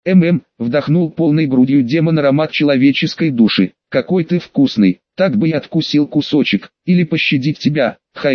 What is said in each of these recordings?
Вдохнул полной грудью демон аромат человеческой души. Какой ты вкусный, так бы и откусил кусочек, или пощадить тебя,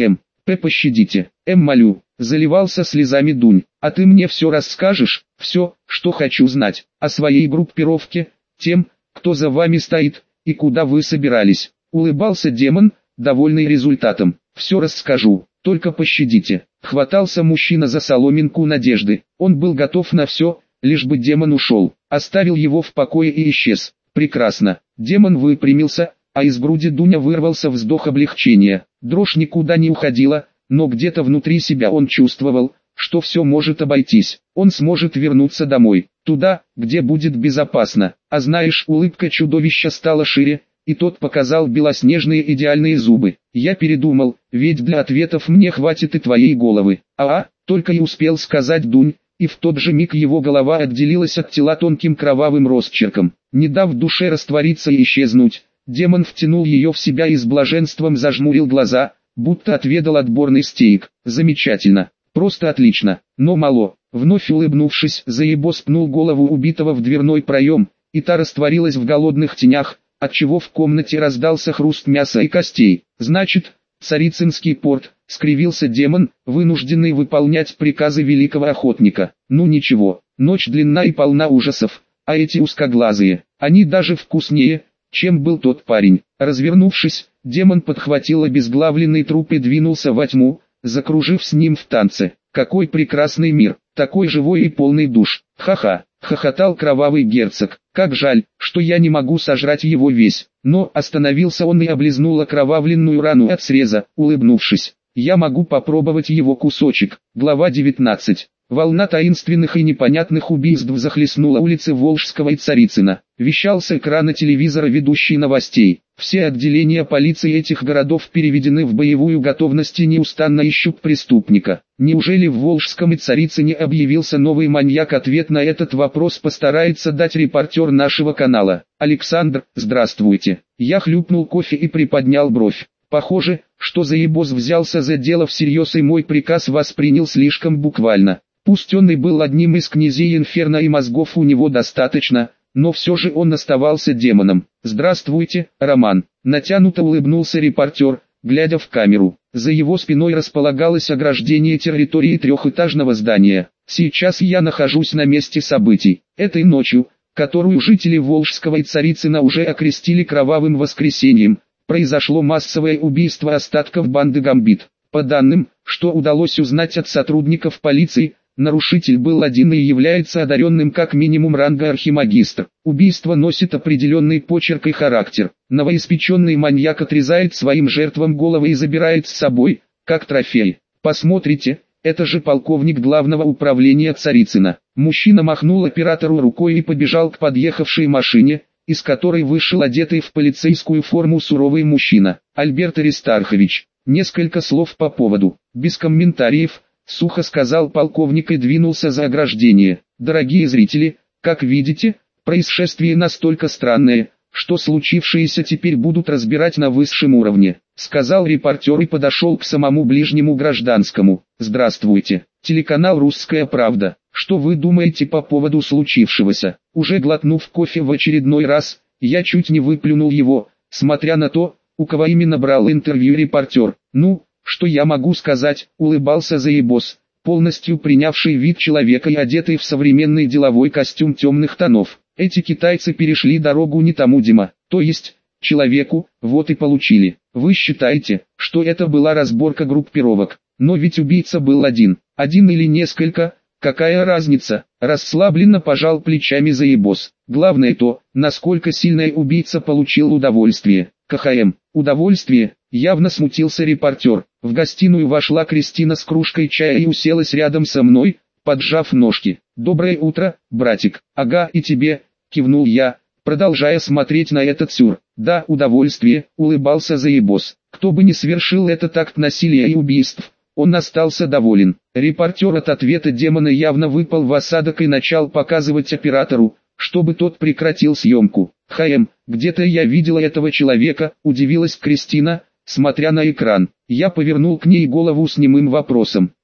пощадите, молю, заливался слезами Дунь, а ты мне все расскажешь, все, что хочу знать, о своей группировке, тем, кто за вами стоит, и куда вы собирались, улыбался демон, довольный результатом, все расскажу, только пощадите, хватался мужчина за соломинку надежды, он был готов на все, лишь бы демон ушел, оставил его в покое и исчез, прекрасно, демон выпрямился, а из груди Дуня вырвался вздох облегчения, дрожь никуда не уходила, но где-то внутри себя он чувствовал, что все может обойтись, он сможет вернуться домой, туда, где будет безопасно, а знаешь, улыбка чудовища стала шире, и тот показал белоснежные идеальные зубы. Я передумал, ведь для ответов мне хватит и твоей головы. Только и успел сказать Дунь, и в тот же миг его голова отделилась от тела тонким кровавым росчерком. Не дав душе раствориться и исчезнуть, демон втянул ее в себя и с блаженством зажмурил глаза, будто отведал отборный стейк. Замечательно, просто отлично, но мало. Вновь улыбнувшись, Заебос пнул голову убитого в дверной проем, и та растворилась в голодных тенях, отчего в комнате раздался хруст мяса и костей. Значит, Царицынский порт, скривился демон, вынужденный выполнять приказы великого охотника. Ну ничего, ночь длинна и полна ужасов, а эти узкоглазые, они даже вкуснее, чем был тот парень. Развернувшись, демон подхватил обезглавленный труп и двинулся во тьму, закружив с ним в танце. Какой прекрасный мир, такой живой и полный душ. Ха-ха, хохотал кровавый герцог. Как жаль, что я не могу сожрать его весь. Но остановился он и облизнул окровавленную рану от среза, улыбнувшись. Я могу попробовать его кусочек. Глава 19. Волна таинственных и непонятных убийств захлестнула улицы Волжского и Царицына. Вещал с экрана телевизора ведущий новостей. Все отделения полиции этих городов переведены в боевую готовность и неустанно ищут преступника. Неужели в Волжском и Царицыне объявился новый маньяк? Ответ на этот вопрос постарается дать репортер нашего канала. Александр, здравствуйте. Я хлюпнул кофе и приподнял бровь. Похоже, что Заебос взялся за дело всерьез и мой приказ воспринял слишком буквально. Пусть он и был одним из князей Инферно и мозгов у него достаточно, но все же он оставался демоном. «Здравствуйте, Роман», — натянуто улыбнулся репортер, глядя в камеру. За его спиной располагалось ограждение территории трехэтажного здания. Сейчас я нахожусь на месте событий. Этой ночью, которую жители Волжского и Царицына уже окрестили кровавым воскресеньем, произошло массовое убийство остатков банды Гамбит. По данным, что удалось узнать от сотрудников полиции, нарушитель был один и является одаренным как минимум ранга архимагистр. Убийство носит определенный почерк и характер. Новоиспеченный маньяк отрезает своим жертвам головы и забирает с собой, как трофей. Посмотрите, это же полковник главного управления Царицына. Мужчина махнул оператору рукой и побежал к подъехавшей машине, из которой вышел одетый в полицейскую форму суровый мужчина. Альберт Аристархович, несколько слов по поводу. Без комментариев, сухо сказал полковник и двинулся за ограждение. Дорогие зрители, как видите, происшествие настолько странное, что случившееся теперь будут разбирать на высшем уровне, сказал репортер и подошел к самому ближнему гражданскому. Здравствуйте, телеканал «Русская правда». Что вы думаете по поводу случившегося? Уже глотнув кофе в очередной раз, я чуть не выплюнул его, смотря на то, у кого именно брал интервью репортер. Ну, что я могу сказать, улыбался Заебос, полностью принявший вид человека и одетый в современный деловой костюм темных тонов. Эти китайцы перешли дорогу не тому Дима, то есть, человеку, вот и получили. Вы считаете, что это была разборка группировок, но ведь убийца был один или несколько, какая разница, расслабленно пожал плечами Заебос. Главное то, насколько сильный убийца получил удовольствие. Удовольствие, явно смутился репортер. В гостиную вошла Кристина с кружкой чая и уселась рядом со мной, поджав ножки. «Доброе утро, братик». «Ага, и тебе», кивнул я, продолжая смотреть на этот сюр. «Да, удовольствие», улыбался Заебос. Кто бы ни совершил этот акт насилия и убийств, он остался доволен. Репортер от ответа демона явно выпал в осадок и начал показывать оператору, чтобы тот прекратил съемку. Где-то я видела этого человека, удивилась Кристина, смотря на экран. Я повернул к ней голову с немым вопросом.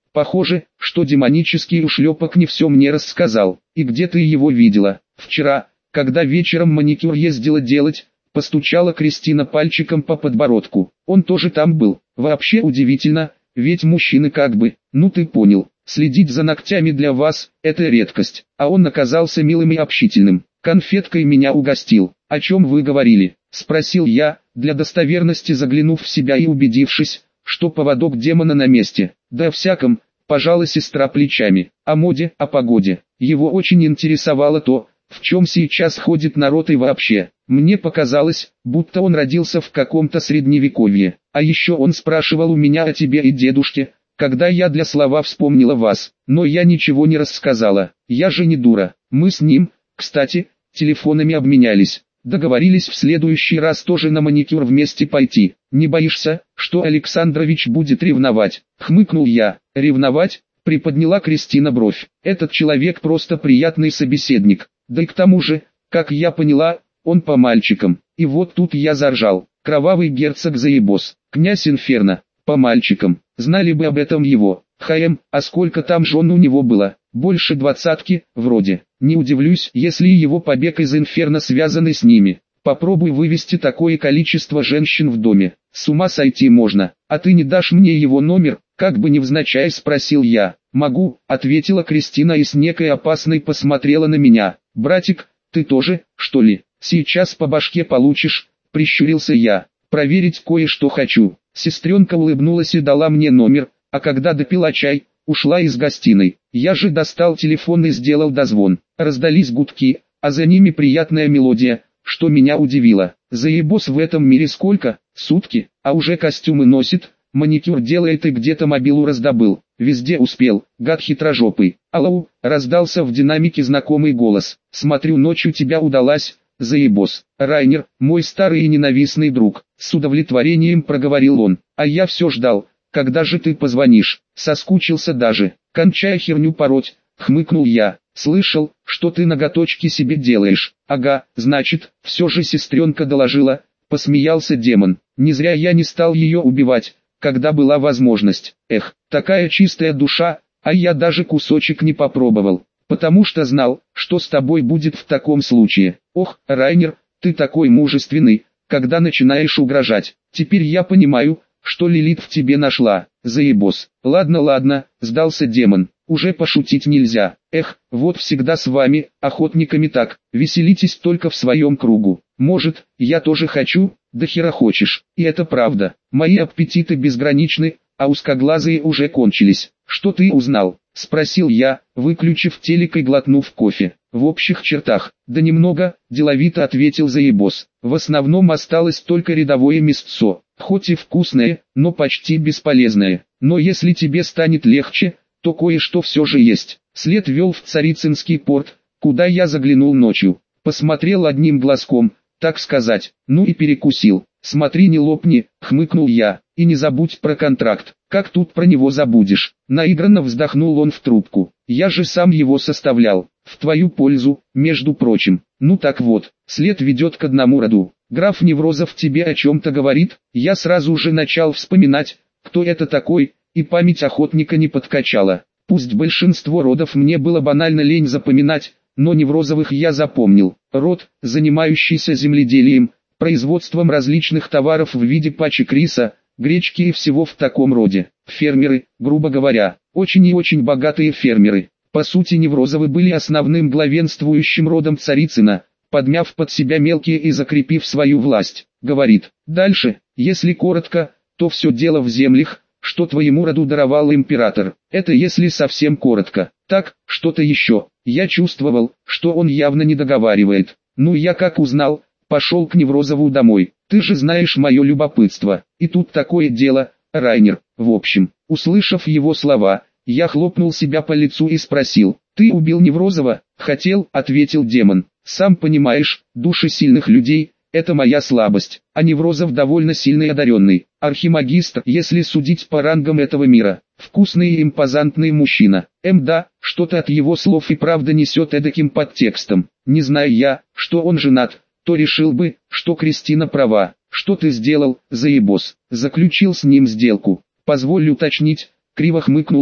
Похоже, что демонический ушлепок не все мне рассказал. И где ты его видела? Вчера, когда вечером маникюр ездила делать, постучала Кристина пальчиком по подбородку. Он тоже там был. Вообще удивительно, ведь мужчины как бы, ну ты понял, следить за ногтями для вас – это редкость. А он оказался милым и общительным. Конфеткой меня угостил. О чем вы говорили? Спросил я, для достоверности заглянув в себя и убедившись, что поводок демона на месте. Да о всяком, пожала сестра плечами. О моде, о погоде. Его очень интересовало то, в чем сейчас ходит народ и вообще. Мне показалось, будто он родился в каком-то средневековье. А еще он спрашивал у меня о тебе и дедушке, когда я для слова вспомнила вас. Но я ничего не рассказала. Я же не дура. Мы с ним, кстати, телефонами обменялись. Договорились в следующий раз тоже на маникюр вместе пойти. Не боишься, что Александрович будет ревновать? Хмыкнул я. Ревновать? Приподняла Кристина бровь. Этот человек просто приятный собеседник. Да и к тому же, как я поняла, он по мальчикам. И вот тут я заржал. Кровавый герцог заебос. Князь Инферно. По мальчикам. Знали бы об этом его. А сколько там жен у него было? Больше 20, вроде. Не удивлюсь, если его побег из Инферно связаны с ними. Попробуй вывести такое количество женщин в доме. С ума сойти можно. А ты не дашь мне его номер? Как бы невзначай спросил я. Могу, ответила Кристина и с некой опасной посмотрела на меня. Братик, ты тоже, что ли? Сейчас по башке получишь, прищурился я. Проверить кое-что хочу. Сестренка улыбнулась и дала мне номер, а когда допила чай, ушла из гостиной. Я же достал телефон и сделал дозвон. Раздались гудки, а за ними приятная мелодия, что меня удивило. Заебос в этом мире сколько? Сутки, а уже костюмы носит, маникюр делает и где-то мобилу раздобыл. Везде успел, гад хитрожопый. Алло, раздался в динамике знакомый голос. Смотрю, ночь у тебя удалась, заебос. Райнер, мой старый и ненавистный друг, с удовлетворением проговорил он. А я все ждал, когда же ты позвонишь. Соскучился даже. Кончая херню пороть, хмыкнул я. Слышал, что ты ноготочки себе делаешь. Ага, значит, все же сестренка доложила. Посмеялся демон. Не зря я не стал ее убивать, когда была возможность. Эх, такая чистая душа, а я даже кусочек не попробовал. Потому что знал, что с тобой будет в таком случае. Ох, Райнер, ты такой мужественный, когда начинаешь угрожать. Теперь я понимаю, что Лилит в тебе нашла. Заебос. Ладно, сдался демон. Уже пошутить нельзя. Эх, вот всегда с вами, охотниками так. Веселитесь только в своем кругу. Может, я тоже хочу? Да хера хочешь. И это правда. Мои аппетиты безграничны, а узкоглазые уже кончились. Что ты узнал? Спросил я, выключив телек и глотнув кофе. В общих чертах, да немного, деловито ответил заебос. В основном осталось только рядовое мясцо, хоть и вкусное, но почти бесполезное. Но если тебе станет легче, то кое-что все же есть. След вел в Царицынский порт, куда я заглянул ночью. Посмотрел одним глазком, так сказать, ну и перекусил. Смотри, не лопни, хмыкнул я, и не забудь про контракт. Как тут про него забудешь? Наигранно вздохнул он в трубку. Я же сам его составлял, в твою пользу, между прочим. Ну так вот, след ведет к одному роду. Граф Неврозов тебе о чем-то говорит? Я сразу же начал вспоминать, кто это такой, и память охотника не подкачала. Пусть большинство родов мне было банально лень запоминать, но Неврозовых я запомнил. Род, занимающийся земледелием, производством различных товаров в виде пачек риса, гречки и всего в таком роде. Фермеры, грубо говоря, очень и очень богатые фермеры. По сути, Неврозовы были основным главенствующим родом Царицына, подмяв под себя мелкие и закрепив свою власть. Говорит, дальше, если коротко, то все дело в землях, что твоему роду даровал император. Это если совсем коротко. Так, что-то еще. Я чувствовал, что он явно не договаривает. Ну я как узнал, пошел к Неврозову домой. Ты же знаешь мое любопытство. И тут такое дело, Райнер. В общем, услышав его слова, я хлопнул себя по лицу и спросил: ты убил Неврозова? Хотел, ответил демон. Сам понимаешь, души сильных людей — это моя слабость, а Неврозов довольно сильный и одаренный. Архимагистр, если судить по рангам этого мира. Вкусный и импозантный мужчина. Да, что-то от его слов и правда несет эдаким подтекстом. Не зная я, что он женат, то решил бы, что Кристина права. Что ты сделал, заебос? Заключил с ним сделку. Позволь уточнить, криво хмыкнул я.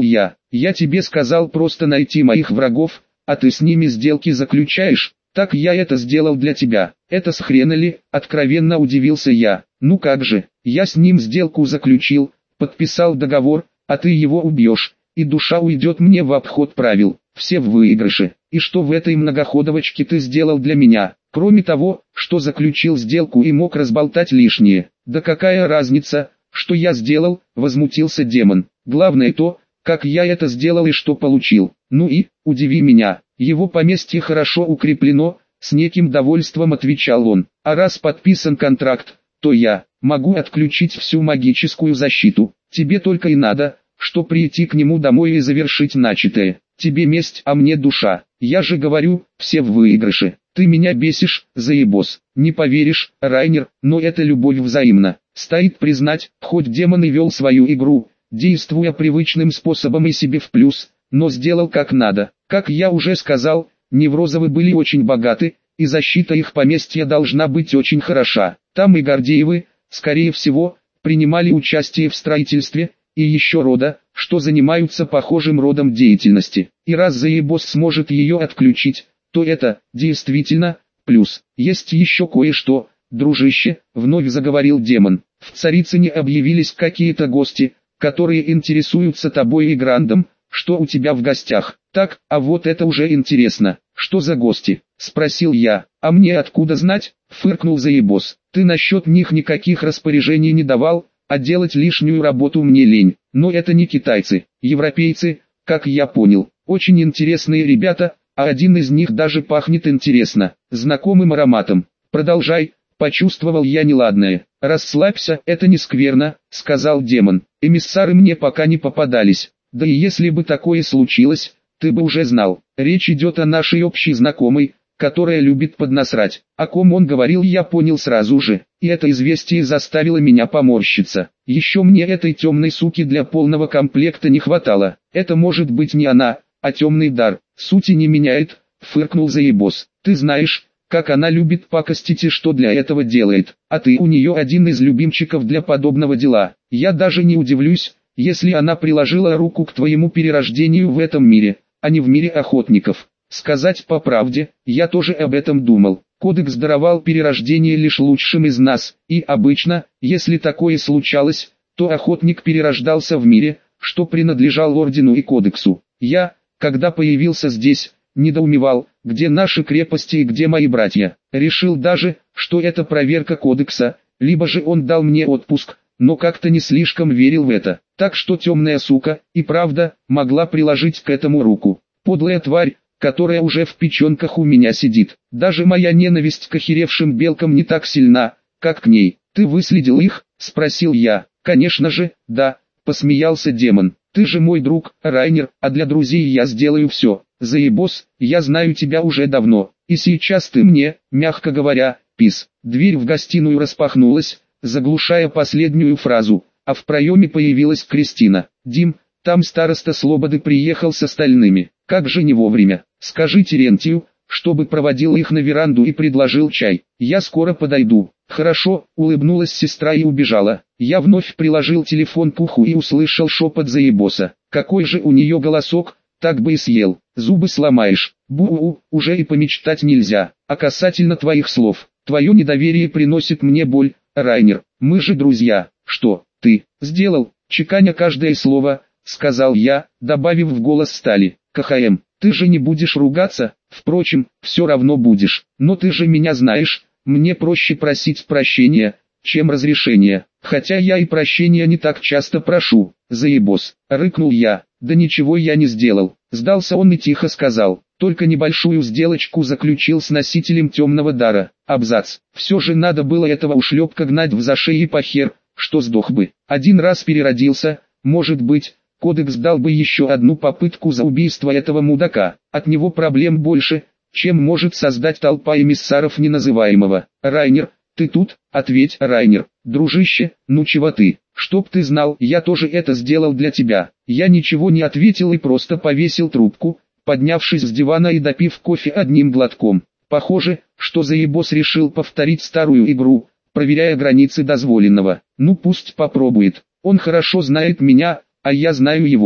Я тебе сказал просто найти моих врагов, а ты с ними сделки заключаешь. Так я это сделал для тебя. Это с хрена ли? Откровенно удивился я. Ну как же, я с ним сделку заключил, подписал договор, а ты его убьешь, и душа уйдет мне в обход правил. Все в выигрыше. И что в этой многоходовочке ты сделал для меня? Кроме того, что заключил сделку и мог разболтать лишнее. Да какая разница, что я сделал, возмутился демон. Главное то, как я это сделал и что получил. Ну и, удиви меня, его поместье хорошо укреплено, с неким довольством отвечал он. А раз подписан контракт, то я могу отключить всю магическую защиту. Тебе только и надо, что прийти к нему домой и завершить начатое. Тебе месть, а мне душа. Я же говорю, все в выигрыше. Ты меня бесишь, заебос. Не поверишь, Райнер, но это любовь взаимна. Стоит признать, хоть демон и вел свою игру, действуя привычным способом и себе в плюс, но сделал как надо. Как я уже сказал, Неврозовы были очень богаты, и защита их поместья должна быть очень хороша. Там и Гордеевы, скорее всего, принимали участие в строительстве, и еще рода, что занимаются похожим родом деятельности. И раз заебос сможет ее отключить, то это, действительно, плюс. Есть еще кое-что, дружище, вновь заговорил демон. В Царицыне объявились какие-то гости, которые интересуются тобой и Грандом, что у тебя в гостях. Так, а вот это уже интересно. Что за гости? Спросил я. А мне откуда знать? Фыркнул заебос. Ты насчет них никаких распоряжений не давал, а делать лишнюю работу мне лень. Но это не китайцы, европейцы, как я понял. Очень интересные ребята, а один из них даже пахнет интересно, знакомым ароматом. Продолжай, почувствовал я неладное. Расслабься, это не скверно, сказал демон. Эмиссары мне пока не попадались. Да и если бы такое случилось, ты бы уже знал. Речь идет о нашей общей знакомой, которая любит поднасрать. О ком он говорил, я понял сразу же, и это известие заставило меня поморщиться. Еще мне этой темной суки для полного комплекта не хватало. Это может быть не она, а темный дар. Сути не меняет, фыркнул заебос. Ты знаешь, как она любит пакостить и что для этого делает. А ты у нее один из любимчиков для подобного дела. Я даже не удивлюсь, если она приложила руку к твоему перерождению в этом мире, а не в мире охотников. Сказать по правде, я тоже об этом думал. Кодекс даровал перерождение лишь лучшим из нас, и обычно, если такое случалось, то охотник перерождался в мире, что принадлежал ордену и кодексу. Я, когда появился здесь, недоумевал, где наши крепости и где мои братья. Решил даже, что это проверка кодекса, либо же он дал мне отпуск, но как-то не слишком верил в это. Так что темная сука, и правда, могла приложить к этому руку. Подлая тварь, которая уже в печенках у меня сидит. Даже моя ненависть к охеревшим белкам не так сильна, как к ней. Ты выследил их? Спросил я. Конечно же, да, посмеялся демон. Ты же мой друг, Райнер, а для друзей я сделаю все. Заебос, я знаю тебя уже давно, и сейчас ты мне, мягко говоря, пис. Дверь в гостиную распахнулась, заглушая последнюю фразу, а в проеме появилась Кристина. Дим, там староста Слободы приехал с остальными. Как же не вовремя. Скажи Терентию, чтобы проводил их на веранду и предложил чай. Я скоро подойду. Хорошо, улыбнулась сестра и убежала. Я вновь приложил телефон к уху и услышал шепот заебоса. Какой же у нее голосок, так бы и съел. Зубы сломаешь. Бу-у, уже и помечтать нельзя. А касательно твоих слов, твое недоверие приносит мне боль, Райнер. Мы же друзья. Что ты сделал? Чеканя каждое слово, сказал я, добавив в голос стали. КХМ, ты же не будешь ругаться? Впрочем, все равно будешь. Но ты же меня знаешь, мне проще просить прощения, чем разрешения. Хотя я и прощения не так часто прошу. Заебос, рыкнул я. Да ничего я не сделал. Сдался он и тихо сказал. Только небольшую сделочку заключил с носителем темного дара. Абзац. Все же надо было этого ушлепка гнать в зашей и похер, что сдох бы. Один раз переродился, может быть, кодекс дал бы еще одну попытку за убийство этого мудака. От него проблем больше, чем может создать толпа эмиссаров неназываемого. Райнер, ты тут? Ответь, Райнер. Дружище, ну чего ты? Чтоб ты знал, я тоже это сделал для тебя. Я ничего не ответил и просто повесил трубку, поднявшись с дивана и допив кофе одним глотком. Похоже, что заебос решил повторить старую игру, проверяя границы дозволенного. Ну пусть попробует. Он хорошо знает меня, а я знаю его.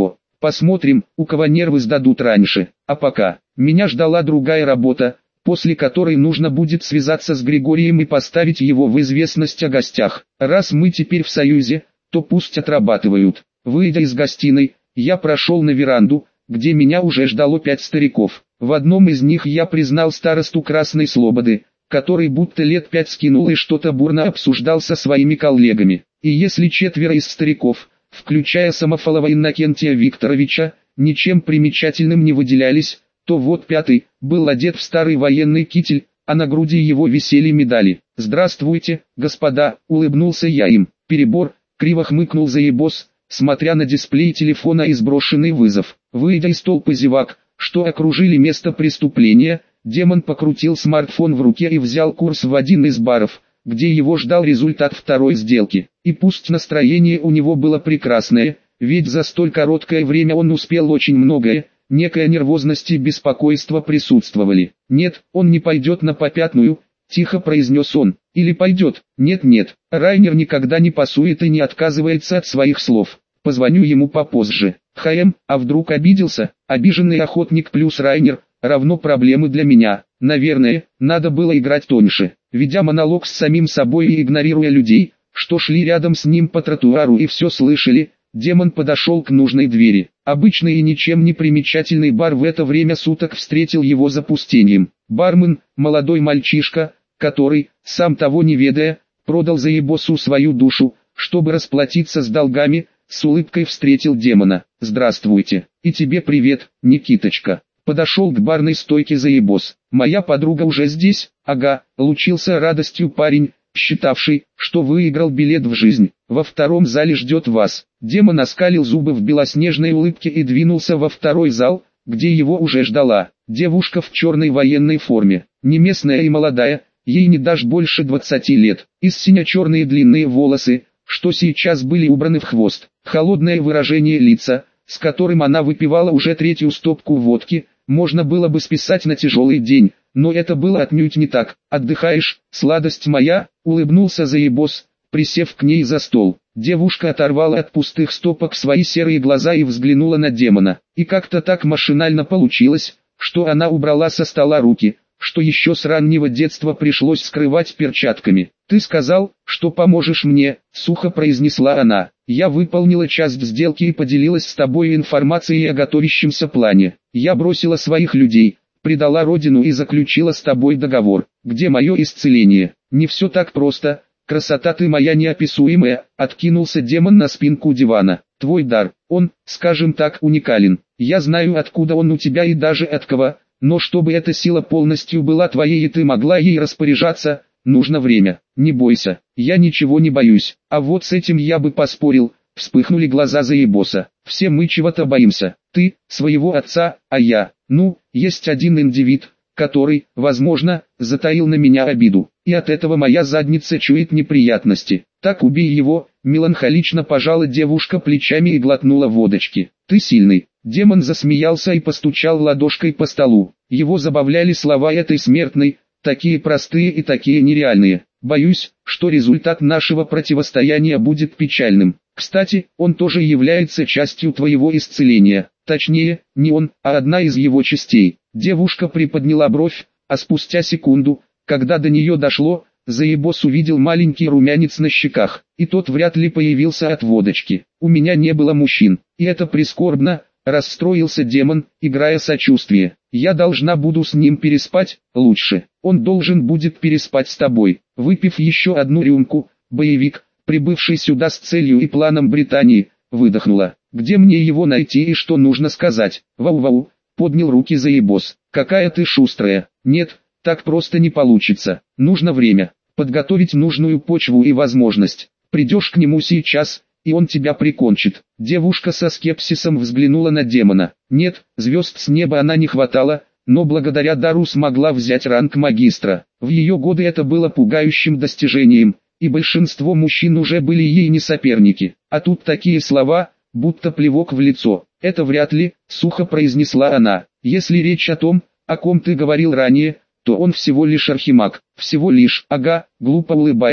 Посмотрим, у кого нервы сдадут раньше. А пока, меня ждала другая работа, после которой нужно будет связаться с Григорием и поставить его в известность о гостях. Раз мы теперь в союзе, то пусть отрабатывают. Выйдя из гостиной, я прошел на веранду, где меня уже ждало 5 стариков. В одном из них я признал старосту Красной Слободы, который будто лет 5 скинул и что-то бурно обсуждал со своими коллегами. И если 4 из стариков, включая Самофалова Иннокентия Викторовича, ничем примечательным не выделялись, то вот 5-й был одет в старый военный китель, а на груди его висели медали. «Здравствуйте, господа», — улыбнулся я им. «Перебор», — криво хмыкнул Заебос, смотря на дисплей телефона и сброшенный вызов. Выйдя из толпы зевак, что окружили место преступления, демон покрутил смартфон в руке и взял курс в один из баров, где его ждал результат второй сделки. И пусть настроение у него было прекрасное, ведь за столь короткое время он успел очень многое, некая нервозность и беспокойство присутствовали. «Нет, он не пойдет на попятную», — тихо произнес он. «Или пойдет?» «Нет-нет, Райнер никогда не пасует и не отказывается от своих слов. Позвоню ему попозже». А вдруг обиделся? Обиженный охотник плюс Райнер равно проблемы для меня. Наверное, надо было играть тоньше, ведя монолог с самим собой и игнорируя людей, что шли рядом с ним по тротуару и все слышали. Демон подошел к нужной двери. Обычный и ничем не примечательный бар в это время суток встретил его запустением. Бармен, молодой мальчишка, который, сам того не ведая, продал Заебосу свою душу, чтобы расплатиться с долгами, с улыбкой встретил демона. «Здравствуйте, и тебе привет, Никиточка». Подошел к барной стойке Заебос. «Моя подруга уже здесь?» «Ага», лучился радостью парень, считавший, что выиграл билет в жизнь. «Во втором зале ждет вас». Демон оскалил зубы в белоснежной улыбке и двинулся во второй зал, где его уже ждала девушка в черной военной форме, не местная и молодая, ей не дашь больше 20 лет, и сине-черные длинные волосы, что сейчас были убраны в хвост, холодное выражение лица, с которым она выпивала уже 3-ю стопку водки, можно было бы списать на тяжелый день, но это было отнюдь не так. «Отдыхаешь, сладость моя?» — улыбнулся Заебос, присев к ней за стол. Девушка оторвала от пустых стопок свои серые глаза и взглянула на демона. И как-то так машинально получилось, что она убрала со стола руки, что еще с раннего детства пришлось скрывать перчатками. «Ты сказал, что поможешь мне», — сухо произнесла она. «Я выполнила часть сделки и поделилась с тобой информацией о готовящемся плане. Я бросила своих людей, предала родину и заключила с тобой договор. Где мое исцеление? Не все так просто. Красота ты моя неописуемая», — откинулся демон на спинку дивана. «Твой дар, он, скажем так, уникален. Я знаю, откуда он у тебя и даже от кого, но чтобы эта сила полностью была твоей и ты могла ей распоряжаться, нужно время. Не бойся, я ничего не боюсь. А вот с этим я бы поспорил». Вспыхнули глаза Заебоса. «Все мы чего-то боимся. Ты, своего отца, а я. Ну, есть один индивид, который, возможно, затаил на меня обиду, и от этого моя задница чует неприятности. Так убей его», — меланхолично пожала девушка плечами и глотнула водочки. «Ты сильный». Демон засмеялся и постучал ладошкой по столу. Его забавляли слова этой смертной, такие простые и такие нереальные. «Боюсь, что результат нашего противостояния будет печальным. Кстати, он тоже является частью твоего исцеления. Точнее, не он, а одна из его частей». Девушка приподняла бровь, а спустя секунду, когда до нее дошло, Заебос увидел маленький румянец на щеках, и тот вряд ли появился от водочки. «У меня не было мужчин, и это прискорбно», — расстроился демон, играя сочувствие. «Я должна буду с ним переспать, лучше. Он должен будет переспать с тобой». Выпив еще одну рюмку, боевик, прибывший сюда с целью и планом Британии, выдохнула. «Где мне его найти и что нужно сказать?» «Вау-вау», — поднял руки Заебос. «Какая ты шустрая». «Нет, так просто не получится. Нужно время, подготовить нужную почву и возможность. Придешь к нему сейчас, и он тебя прикончит». Девушка со скепсисом взглянула на демона. Нет, звезд с неба она не хватала, но благодаря дару смогла взять ранг магистра. В ее годы это было пугающим достижением, и большинство мужчин уже были ей не соперники. А тут такие слова, будто плевок в лицо. «Это вряд ли», — сухо произнесла она. «Если речь о том, о ком ты говорил ранее, то он всего лишь архимаг». «Всего лишь», ага, глупо улыбаясь,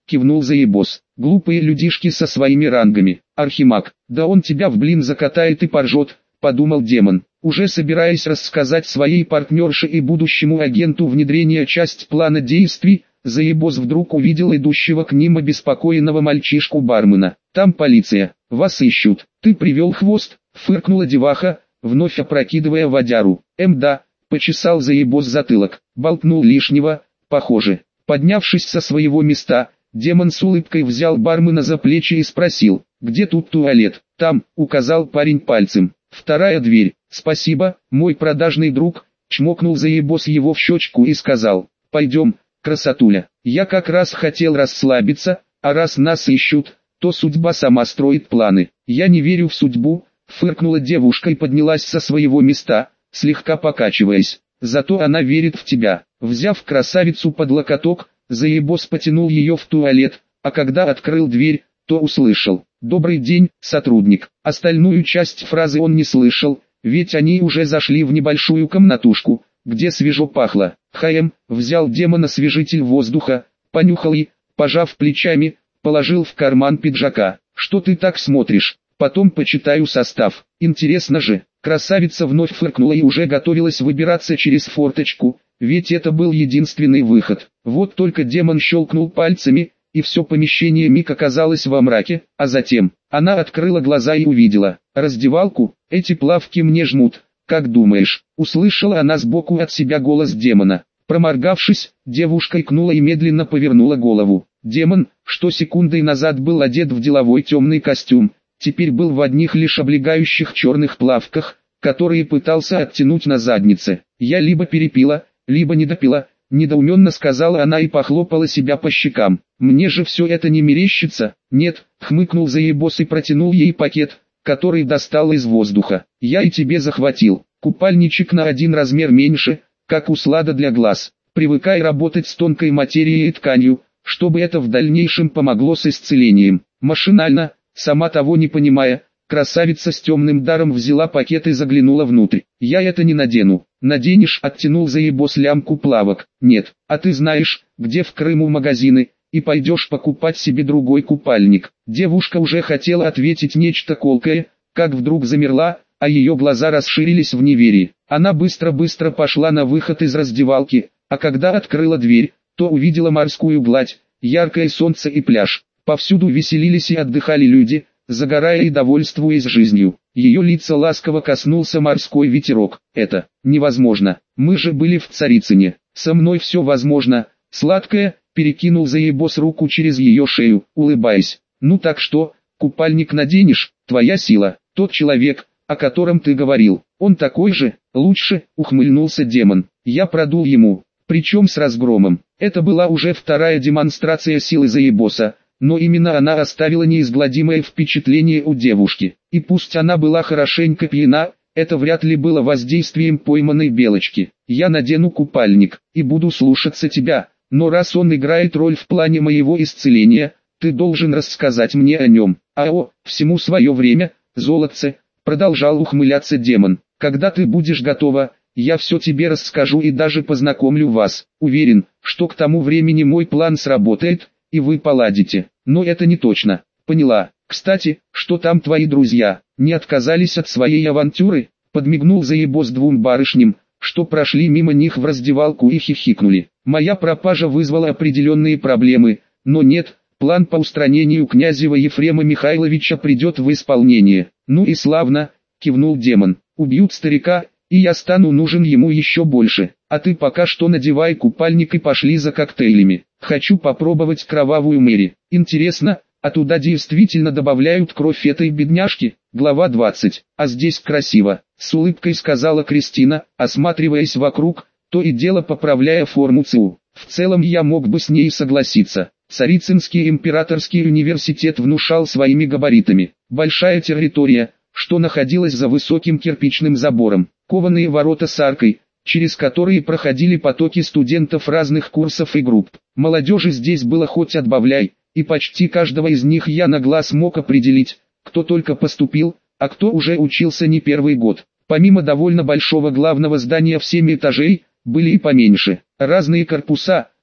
кивнул Заебос. Глупые людишки со своими рангами. Архимаг, да он тебя в блин закатает и поржет, подумал демон. Уже собираясь рассказать своей партнерше и будущему агенту внедрения часть плана действий, Заебос вдруг увидел идущего к ним обеспокоенного мальчишку-бармена. «Там полиция, вас ищут, ты привел хвост», — фыркнула деваха, вновь опрокидывая водяру. Да», — почесал Заебос затылок, болтнул лишнего, похоже. Поднявшись со своего места, демон с улыбкой взял бармена за плечи и спросил: «Где тут туалет?» «Там», — указал парень пальцем. «Вторая дверь». «Спасибо, мой продажный друг», — чмокнул Заебос его в щечку и сказал: «Пойдем, красотуля, я как раз хотел расслабиться, а раз нас ищут, то судьба сама строит планы». «Я не верю в судьбу», — фыркнула девушка и поднялась со своего места, слегка покачиваясь. «Зато она верит в тебя». Взяв красавицу под локоток, Заебос потянул ее в туалет, а когда открыл дверь, то услышал: «Добрый день, сотрудник». Остальную часть фразы он не слышал, ведь они уже зашли в небольшую комнатушку, где свежо пахло. Взял демон освежитель воздуха, понюхал и, пожав плечами, положил в карман пиджака. «Что ты так смотришь? Потом почитаю состав. Интересно же». Красавица вновь фыркнула и уже готовилась выбираться через форточку, ведь это был единственный выход. Вот только демон щелкнул пальцами, и все помещение миг оказалось во мраке, а затем она открыла глаза и увидела раздевалку. «Эти плавки мне жмут, как думаешь?» — услышала она сбоку от себя голос демона. Проморгавшись, девушка икнула и медленно повернула голову. Демон, что секундой назад был одет в деловой темный костюм, теперь был в одних лишь облегающих черных плавках, которые пытался оттянуть на заднице. «Я либо перепила, либо не допила», — недоуменно сказала она и похлопала себя по щекам. «Мне же все это не мерещится». «Нет», — хмыкнул Заебос и протянул ей пакет, который достал из воздуха. «Я и тебе захватил. Купальничек на 1 размер меньше, как услада для глаз. Привыкай работать с тонкой материей и тканью, чтобы это в дальнейшем помогло с исцелением». Машинально, сама того не понимая, красавица с темным даром взяла пакет и заглянула внутрь. «Я это не надену». «Наденешь», — оттянул Заебос лямку плавок. «Нет, а ты знаешь, где в Крыму магазины, и пойдешь покупать себе другой купальник». Девушка уже хотела ответить нечто колкое, как вдруг замерла, а ее глаза расширились в неверии. Она быстро-быстро пошла на выход из раздевалки, а когда открыла дверь, то увидела морскую гладь, яркое солнце и пляж. Повсюду веселились и отдыхали люди, загорая и довольствуясь жизнью. Ее лица ласково коснулся морской ветерок. «Это невозможно. Мы же были в Царицыне. Со мной все возможно». Сладкое, перекинул Заебос руку через ее шею, улыбаясь. «Ну так что, купальник наденешь? Твоя сила. Тот человек, о котором ты говорил, он такой же, лучше», — ухмыльнулся демон. Я продул ему, причем с разгромом. Это была уже вторая демонстрация силы Заебоса, но именно она оставила неизгладимое впечатление у девушки. И пусть она была хорошенько пьяна, это вряд ли было воздействием пойманной белочки. «Я надену купальник, и буду слушаться тебя, но раз он играет роль в плане моего исцеления, ты должен рассказать мне о нем». Всему свое время, золотце, продолжал ухмыляться демон. «Когда ты будешь готова, я все тебе расскажу и даже познакомлю вас. Уверен, что к тому времени мой план сработает, и вы поладите. Но это не точно». «Поняла. Кстати, что там твои друзья? Не отказались от своей авантюры?» Подмигнул Заебос 2 барышням, что прошли мимо них в раздевалку и хихикнули. «Моя пропажа вызвала определенные проблемы, но нет, план по устранению Князева Ефрема Михайловича придет в исполнение». «Ну и славно», — кивнул демон. «Убьют старика, и я стану нужен ему еще больше. А ты пока что надевай купальник и пошли за коктейлями. Хочу попробовать кровавую Мэри. Интересно, а туда действительно добавляют кровь этой бедняжки?» Глава 20. «А здесь красиво», — с улыбкой сказала Кристина, осматриваясь вокруг, то и дело поправляя форму ЦУ. «В целом я мог бы с ней согласиться». Царицынский императорский университет внушал своими габаритами. Большая территория, что находилась за высоким кирпичным забором, кованые ворота с аркой, через которые проходили потоки студентов разных курсов и групп. Молодежи здесь было хоть отбавляй, и почти каждого из них я на глаз мог определить, кто только поступил, а кто уже учился не первый год. Помимо довольно большого главного здания в 7 этажей, были и поменьше, разные корпуса,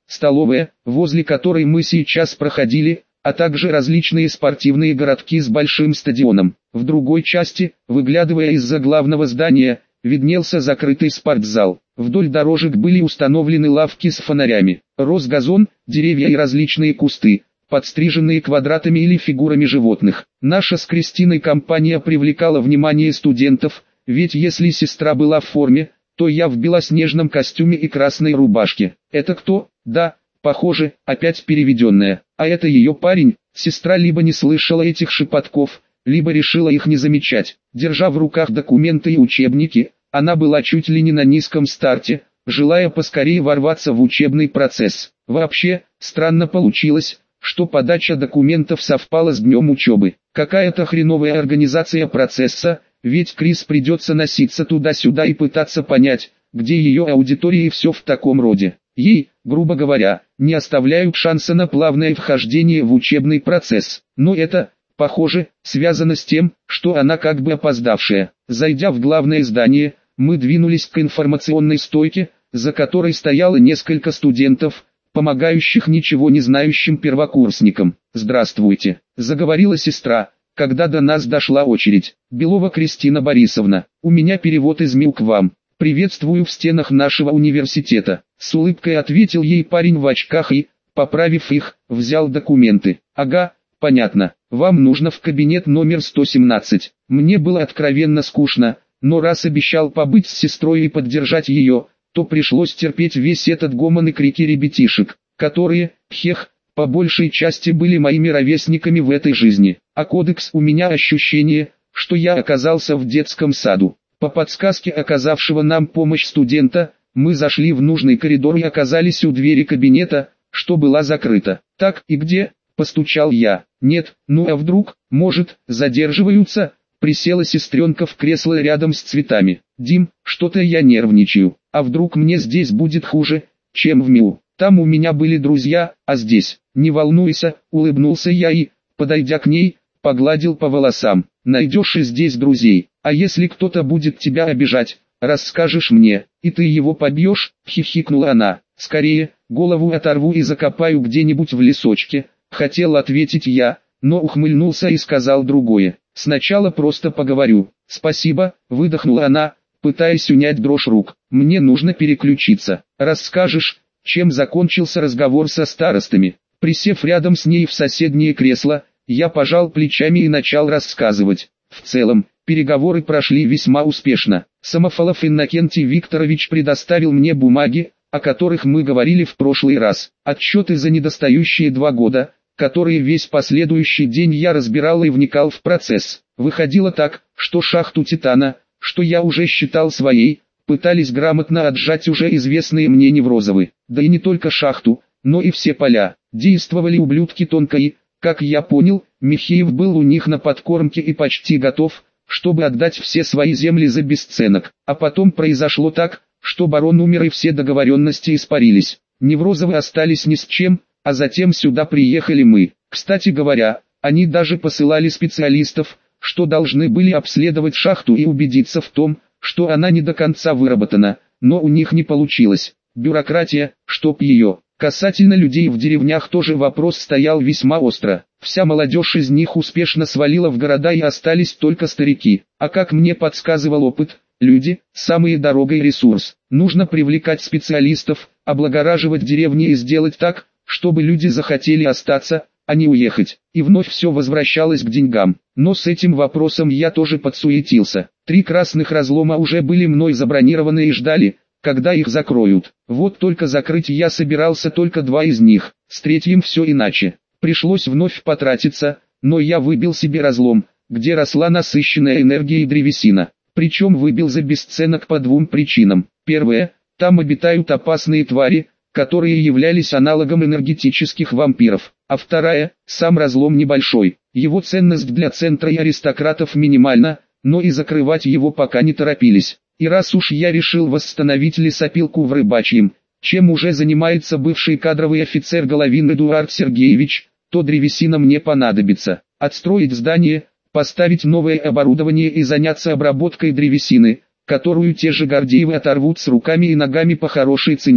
столовая, возле которой мы сейчас проходили, а также различные спортивные городки с большим стадионом. В другой части, выглядывая из-за главного здания, виднелся закрытый спортзал. Вдоль дорожек были установлены лавки с фонарями. Рос газон, деревья и различные кусты, подстриженные квадратами или фигурами животных. Наша с Кристиной компания привлекала внимание студентов, ведь если сестра была в форме, то я в белоснежном костюме и красной рубашке. Это кто? Да, похоже, опять переведенная. А это ее парень. Сестра либо не слышала этих шепотков, либо решила их не замечать. Держа в руках документы и учебники, она была чуть ли не на низком старте, желая поскорее ворваться в учебный процесс. Вообще, странно получилось, что подача документов совпала с днем учебы. Какая-то хреновая организация процесса, ведь Крис придется носиться туда-сюда и пытаться понять, где ее аудитория и все в таком роде. Ей, грубо говоря, не оставляют шанса на плавное вхождение в учебный процесс. Но это, похоже, связано с тем, что она как бы опоздавшая. Зайдя в главное здание, мы двинулись к информационной стойке, за которой стояло несколько студентов, помогающих ничего не знающим первокурсникам. «Здравствуйте», — заговорила сестра, когда до нас дошла очередь. «Белова Кристина Борисовна, у меня перевод из МИУ к вам. Приветствую в стенах нашего университета», — с улыбкой ответил ей парень в очках и, поправив их, взял документы. «Ага, понятно, вам нужно в кабинет номер 117. Мне было откровенно скучно, но раз обещал побыть с сестрой и поддержать ее, то пришлось терпеть весь этот гомон и крики ребятишек, которые, по большей части были моими ровесниками в этой жизни. А кодекс, у меня ощущение, что я оказался в детском саду. По подсказке оказавшего нам помощь студента, мы зашли в нужный коридор и оказались у двери кабинета, что была закрыта. «Так, и где?» – постучал я. «Нет, ну а вдруг, может, задерживаются?» Присела сестренка в кресло рядом с цветами. «Дим, что-то я нервничаю. А вдруг мне здесь будет хуже, чем в МИУ? Там у меня были друзья, а здесь...» «Не волнуйся», — улыбнулся я и, подойдя к ней, погладил по волосам. «Найдешь и здесь друзей. А если кто-то будет тебя обижать, расскажешь мне, и ты его побьешь?» — хихикнула она. «Скорее, голову оторву и закопаю где-нибудь в лесочке», — хотел ответить я, но ухмыльнулся и сказал другое. «Сначала просто поговорю». «Спасибо», — выдохнула она, пытаясь унять дрожь рук. «Мне нужно переключиться. Расскажешь, чем закончился разговор со старостами?» Присев рядом с ней в соседнее кресло, я пожал плечами и начал рассказывать. В целом, переговоры прошли весьма успешно. Самофалов Иннокентий Викторович предоставил мне бумаги, о которых мы говорили в прошлый раз. Отчеты за недостающие 2 года, которые весь последующий день я разбирал и вникал в процесс. Выходило так, что шахту Титана, что я уже считал своей, пытались грамотно отжать уже известные мне Неврозовы. Да и не только шахту, но и все поля. Действовали ублюдки тонко и, как я понял, Михеев был у них на подкормке и почти готов, чтобы отдать все свои земли за бесценок. А потом произошло так, что барон умер и все договоренности испарились. Неврозовы остались ни с чем, а затем сюда приехали мы. Кстати говоря, они даже посылали специалистов, что должны были обследовать шахту и убедиться в том, что она не до конца выработана, но у них не получилось. Бюрократия, чтоб ее. Касательно людей в деревнях тоже вопрос стоял весьма остро. Вся молодежь из них успешно свалила в города и остались только старики. А как мне подсказывал опыт, люди – самый дорогой ресурс. Нужно привлекать специалистов, облагораживать деревни и сделать так, чтобы люди захотели остаться, а не уехать. И вновь все возвращалось к деньгам. Но с этим вопросом я тоже подсуетился. 3 красных разлома уже были мной забронированы и ждали, когда их закроют. Вот только закрыть я собирался только 2 из них, с 3-м все иначе. Пришлось вновь потратиться, но я выбил себе разлом, где росла насыщенная энергией древесина. Причем выбил за бесценок по 2 причинам. Первая, там обитают опасные твари, которые являлись аналогом энергетических вампиров. А вторая, сам разлом небольшой. Его ценность для центра и аристократов минимальна, но и закрывать его пока не торопились. И раз уж я решил восстановить лесопилку в Рыбачьем, чем уже занимается бывший кадровый офицер Головин Эдуард Сергеевич, то древесина мне понадобится. Отстроить здание, поставить новое оборудование и заняться обработкой древесины, которую те же Гордеевы оторвут с руками и ногами по хорошей цене.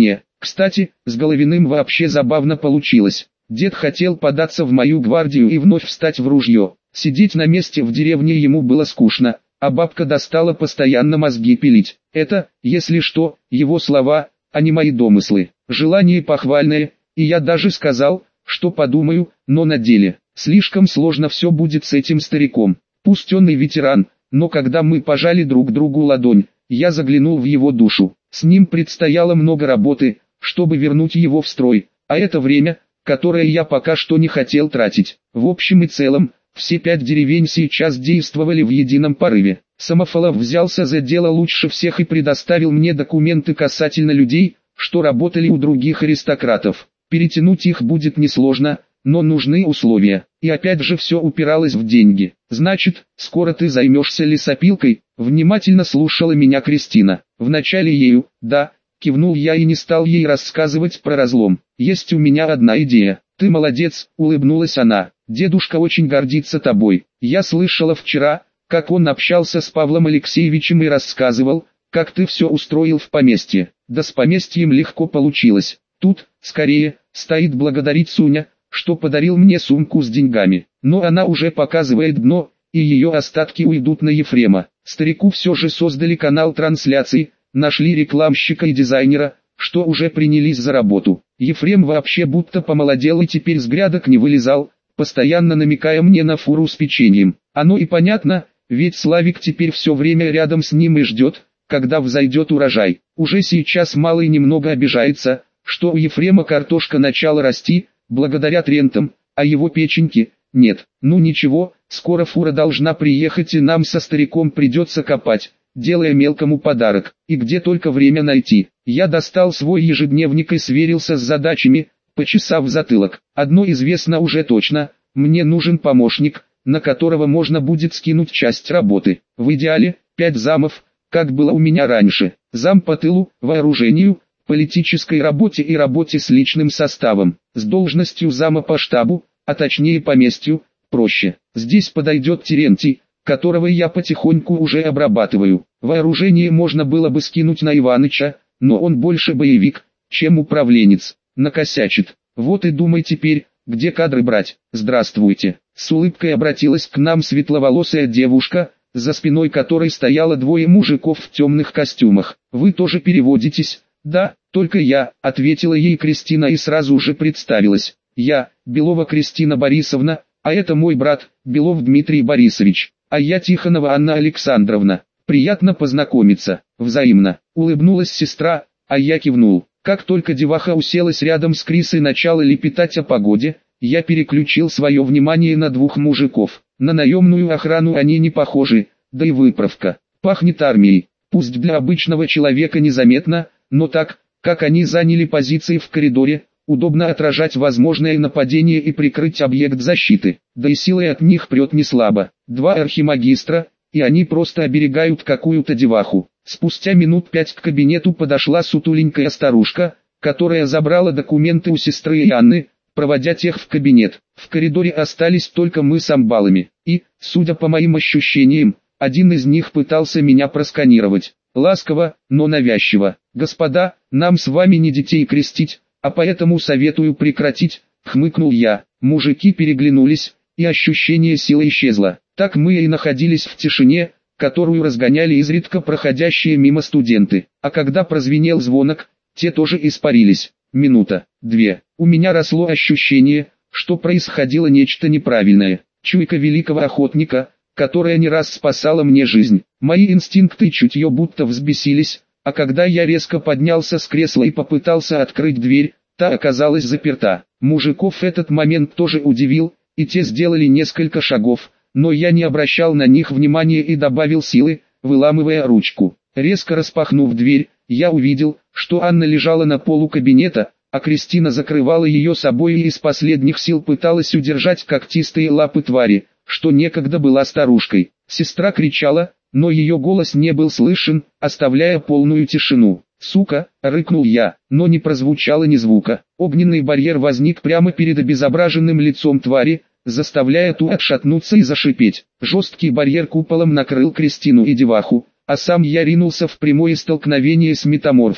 Кстати, с Головиным вообще забавно получилось. Дед хотел податься в мою гвардию и вновь встать в ружье. Сидеть на месте в деревне ему было скучно, а бабка достала постоянно мозги пилить. Это, если что, его слова, а не мои домыслы. Желание похвальное, и я даже сказал, что подумаю, но на деле, слишком сложно все будет с этим стариком. Пусть он и ветеран, но когда мы пожали друг другу ладонь, я заглянул в его душу. С ним предстояло много работы, чтобы вернуть его в строй, а это время, которое я пока что не хотел тратить. В общем и целом, все 5 деревень сейчас действовали в едином порыве. Самофалов взялся за дело лучше всех и предоставил мне документы касательно людей, что работали у других аристократов. Перетянуть их будет несложно, но нужны условия. И опять же все упиралось в деньги. Значит, скоро ты займешься лесопилкой? Внимательно слушала меня Кристина. Вначале ею, да, кивнул я и не стал ей рассказывать про разлом. Есть у меня одна идея. Ты молодец, улыбнулась она. Дедушка очень гордится тобой. Я слышала вчера, как он общался с Павлом Алексеевичем и рассказывал, как ты все устроил в поместье. Да с поместьем легко получилось. Тут, скорее, стоит благодарить Суня, что подарил мне сумку с деньгами. Но она уже показывает дно, и ее остатки уйдут на Ефрема. Старику все же создали канал трансляций, нашли рекламщика и дизайнера, что уже принялись за работу. Ефрем вообще будто помолодел и теперь с грядок не вылезал, постоянно намекая мне на фуру с печеньем. Оно и понятно, ведь Славик теперь все время рядом с ним и ждет, когда взойдет урожай. Уже сейчас малый немного обижается, что у Ефрема картошка начала расти, благодаря трентам, а его печеньки нет. Ну ничего, скоро фура должна приехать и нам со стариком придется копать, делая мелкому подарок. И где только время найти. Я достал свой ежедневник и сверился с задачами, почесав затылок. Одно известно уже точно, мне нужен помощник, на которого можно будет скинуть часть работы. В идеале, 5 замов, как было у меня раньше. Зам по тылу, вооружению, политической работе и работе с личным составом. С должностью зама по штабу, а точнее поместью, проще. Здесь подойдет Терентий, которого я потихоньку уже обрабатываю. Вооружение можно было бы скинуть на Иваныча, но он больше боевик, чем управленец. Накосячит. Вот и думай теперь, где кадры брать. Здравствуйте. С улыбкой обратилась к нам светловолосая девушка, за спиной которой стояло 2 мужиков в темных костюмах. Вы тоже переводитесь? Да, только я, ответила ей Кристина и сразу же представилась. Я, Белова Кристина Борисовна, а это мой брат, Белов Дмитрий Борисович, а я Тихонова Анна Александровна. Приятно познакомиться. Взаимно. Улыбнулась сестра, а я кивнул. Как только деваха уселась рядом с Крис и начала лепетать о погоде, я переключил свое внимание на 2 мужиков. На наемную охрану они не похожи, да и выправка. Пахнет армией. Пусть для обычного человека незаметно, но так, как они заняли позиции в коридоре, удобно отражать возможное нападение и прикрыть объект защиты. Да и силой от них прет не слабо. 2 архимагистра, и они просто оберегают какую-то деваху. Спустя минут 5 к кабинету подошла сутуленькая старушка, которая забрала документы у сестры и Анны, проводя тех в кабинет. В коридоре остались только мы с амбалами, и, судя по моим ощущениям, один из них пытался меня просканировать. Ласково, но навязчиво. «Господа, нам с вами не детей крестить, а поэтому советую прекратить», — хмыкнул я. Мужики переглянулись, и ощущение силы исчезло. Так мы и находились в тишине, которую разгоняли изредка проходящие мимо студенты. А когда прозвенел звонок, те тоже испарились. Минута, 2. У меня росло ощущение, что происходило нечто неправильное. Чуйка великого охотника, которая не раз спасала мне жизнь. Мои инстинкты и чутье будто взбесились, а когда я резко поднялся с кресла и попытался открыть дверь, та оказалась заперта. Мужиков этот момент тоже удивил, и те сделали несколько шагов, но я не обращал на них внимания и добавил силы, выламывая ручку. Резко распахнув дверь, я увидел, что Анна лежала на полу кабинета, а Кристина закрывала ее собой и из последних сил пыталась удержать когтистые лапы твари, что некогда была старушкой. Сестра кричала, но ее голос не был слышен, оставляя полную тишину. «Сука!» — рыкнул я, но не прозвучало ни звука. Огненный барьер возник прямо перед обезображенным лицом твари, заставляя ту отшатнуться и зашипеть. Жесткий барьер куполом накрыл Кристину и деваху, а сам я ринулся в прямое столкновение с метаморфом.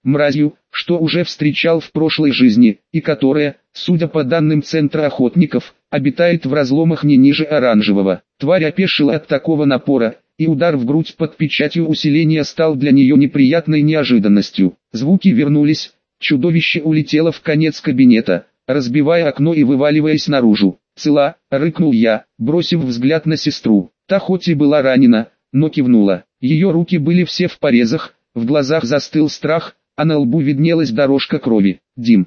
мразью, что уже встречал в прошлой жизни, и которая, судя по данным Центра охотников, обитает в разломах не ниже оранжевого. Тварь опешила от такого напора, и удар в грудь под печатью усиления стал для нее неприятной неожиданностью. Звуки вернулись, чудовище улетело в конец кабинета, разбивая окно и вываливаясь наружу. «Цела», — рыкнул я, бросив взгляд на сестру. Та хоть и была ранена, но кивнула. Ее руки были все в порезах, в глазах застыл страх, а на лбу виднелась дорожка крови. «Дим,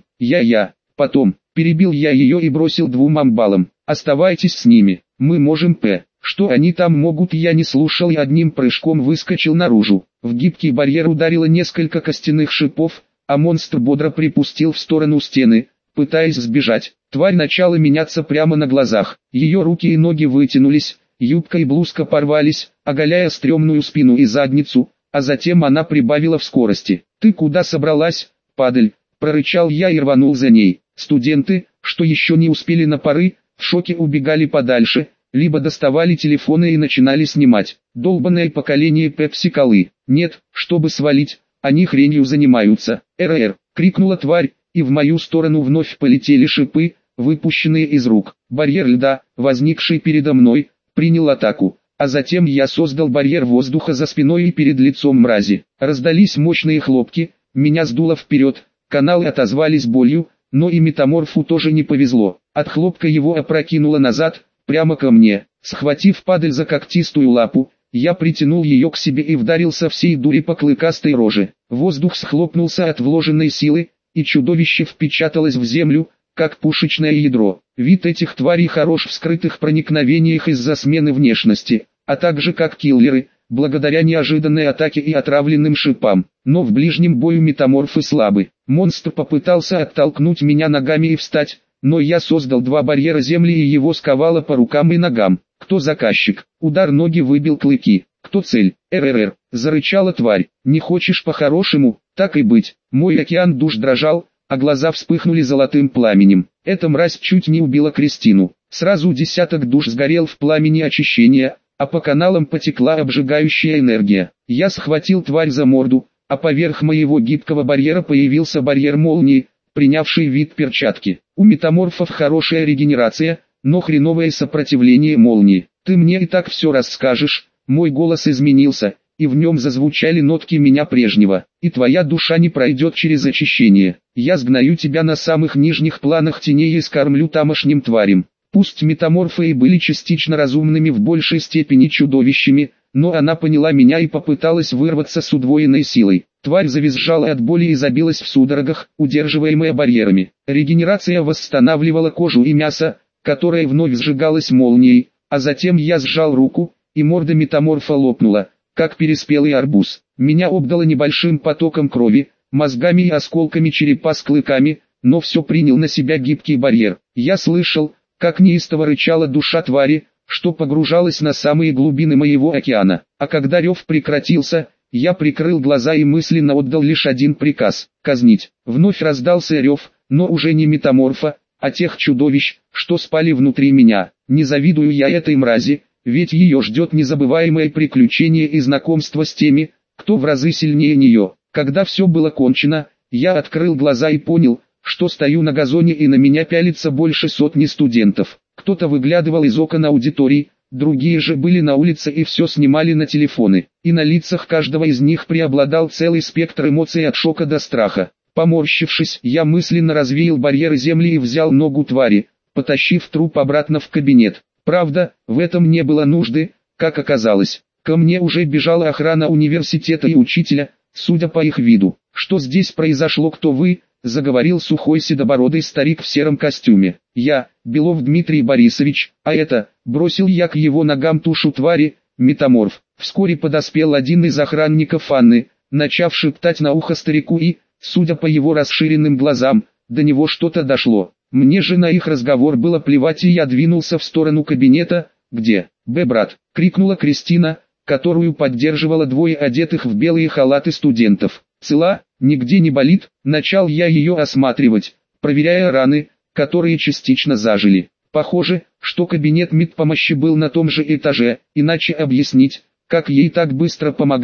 потом», перебил я ее и бросил двум амбалам. «Оставайтесь с ними, мы можем Что они там могут?» Я не слушал и одним прыжком выскочил наружу. В гибкий барьер ударило несколько костяных шипов, а монстр бодро припустил в сторону стены, пытаясь сбежать. Тварь начала меняться прямо на глазах. Ее руки и ноги вытянулись, юбка и блузка порвались, оголяя стрёмную спину и задницу, а затем она прибавила в скорости. «Ты куда собралась, падаль?» – прорычал я и рванул за ней. Студенты, что еще не успели на пары, в шоке убегали подальше, либо доставали телефоны и начинали снимать. Долбанное поколение пепси-колы. Нет, чтобы свалить, они хренью занимаются. «РР!» – крикнула тварь, и в мою сторону вновь полетели шипы, выпущенные из рук. Барьер льда, возникший передо мной, принял атаку, а затем я создал барьер воздуха за спиной и перед лицом мрази. Раздались мощные хлопки, меня сдуло вперед, каналы отозвались болью, но и метаморфу тоже не повезло. От хлопка его опрокинуло назад, прямо ко мне. Схватив падаль за когтистую лапу, я притянул ее к себе и вдарил со всей дури по клыкастой роже. Воздух схлопнулся от вложенной силы, и чудовище впечаталось в землю, как пушечное ядро. Вид этих тварей хорош в скрытых проникновениях из-за смены внешности, а также как киллеры, благодаря неожиданной атаке и отравленным шипам. Но в ближнем бою метаморфы слабы. Монстр попытался оттолкнуть меня ногами и встать, но я создал два барьера земли и его сковало по рукам и ногам. Кто заказчик? Удар ноги выбил клыки. Кто цель? РРР, зарычала тварь. Не хочешь по-хорошему? Так и быть. Мой океан душ дрожал, а глаза вспыхнули золотым пламенем. Эта мразь чуть не убила Кристину. Сразу десяток душ сгорел в пламени очищения, а по каналам потекла обжигающая энергия. Я схватил тварь за морду, а поверх моего гибкого барьера появился барьер молнии, принявший вид перчатки. У метаморфов хорошая регенерация, но хреновое сопротивление молнии. Ты мне и так все расскажешь. Мой голос изменился, и в нем зазвучали нотки меня прежнего. И твоя душа не пройдет через очищение. Я сгною тебя на самых нижних планах теней и скормлю тамошним тварям. Пусть метаморфы и были частично разумными, в большей степени чудовищами, но она поняла меня и попыталась вырваться с удвоенной силой. Тварь завизжала от боли и забилась в судорогах, удерживаемая барьерами. Регенерация восстанавливала кожу и мясо, которое вновь сжигалось молнией, а затем я сжал руку, и морда метаморфа лопнула, как переспелый арбуз. Меня обдало небольшим потоком крови, мозгами и осколками черепа с клыками, но все принял на себя гибкий барьер. Я слышал, как неистово рычала душа твари, что погружалась на самые глубины моего океана. А когда рев прекратился, я прикрыл глаза и мысленно отдал лишь один приказ – казнить. Вновь раздался рев, но уже не метаморфа, а тех чудовищ, что спали внутри меня. Не завидую я этой мрази, ведь ее ждет незабываемое приключение и знакомство с теми, кто в разы сильнее нее. Когда все было кончено, я открыл глаза и понял, что стою на газоне и на меня пялится больше сотни студентов. Кто-то выглядывал из окон аудитории, другие же были на улице и все снимали на телефоны. И на лицах каждого из них преобладал целый спектр эмоций от шока до страха. Поморщившись, я мысленно развеял барьеры земли и взял ногу твари, потащив труп обратно в кабинет. Правда, в этом не было нужды, как оказалось. Ко мне уже бежала охрана университета и учителя, судя по их виду. «Что здесь произошло, кто вы?» — заговорил сухой седобородый старик в сером костюме. «Я, Белов Дмитрий Борисович, а это...» — бросил я к его ногам тушу твари, метаморф. Вскоре подоспел один из охранников Анны, начав шептать на ухо старику и, судя по его расширенным глазам, до него что-то дошло. Мне же на их разговор было плевать, и я двинулся в сторону кабинета, где «Брат!» — крикнула Кристина, которую поддерживало двое одетых в белые халаты студентов. «Цела, нигде не болит?» Начал я ее осматривать, проверяя раны, которые частично зажили. Похоже, что кабинет медпомощи был на том же этаже, иначе объяснить, как ей так быстро помогли,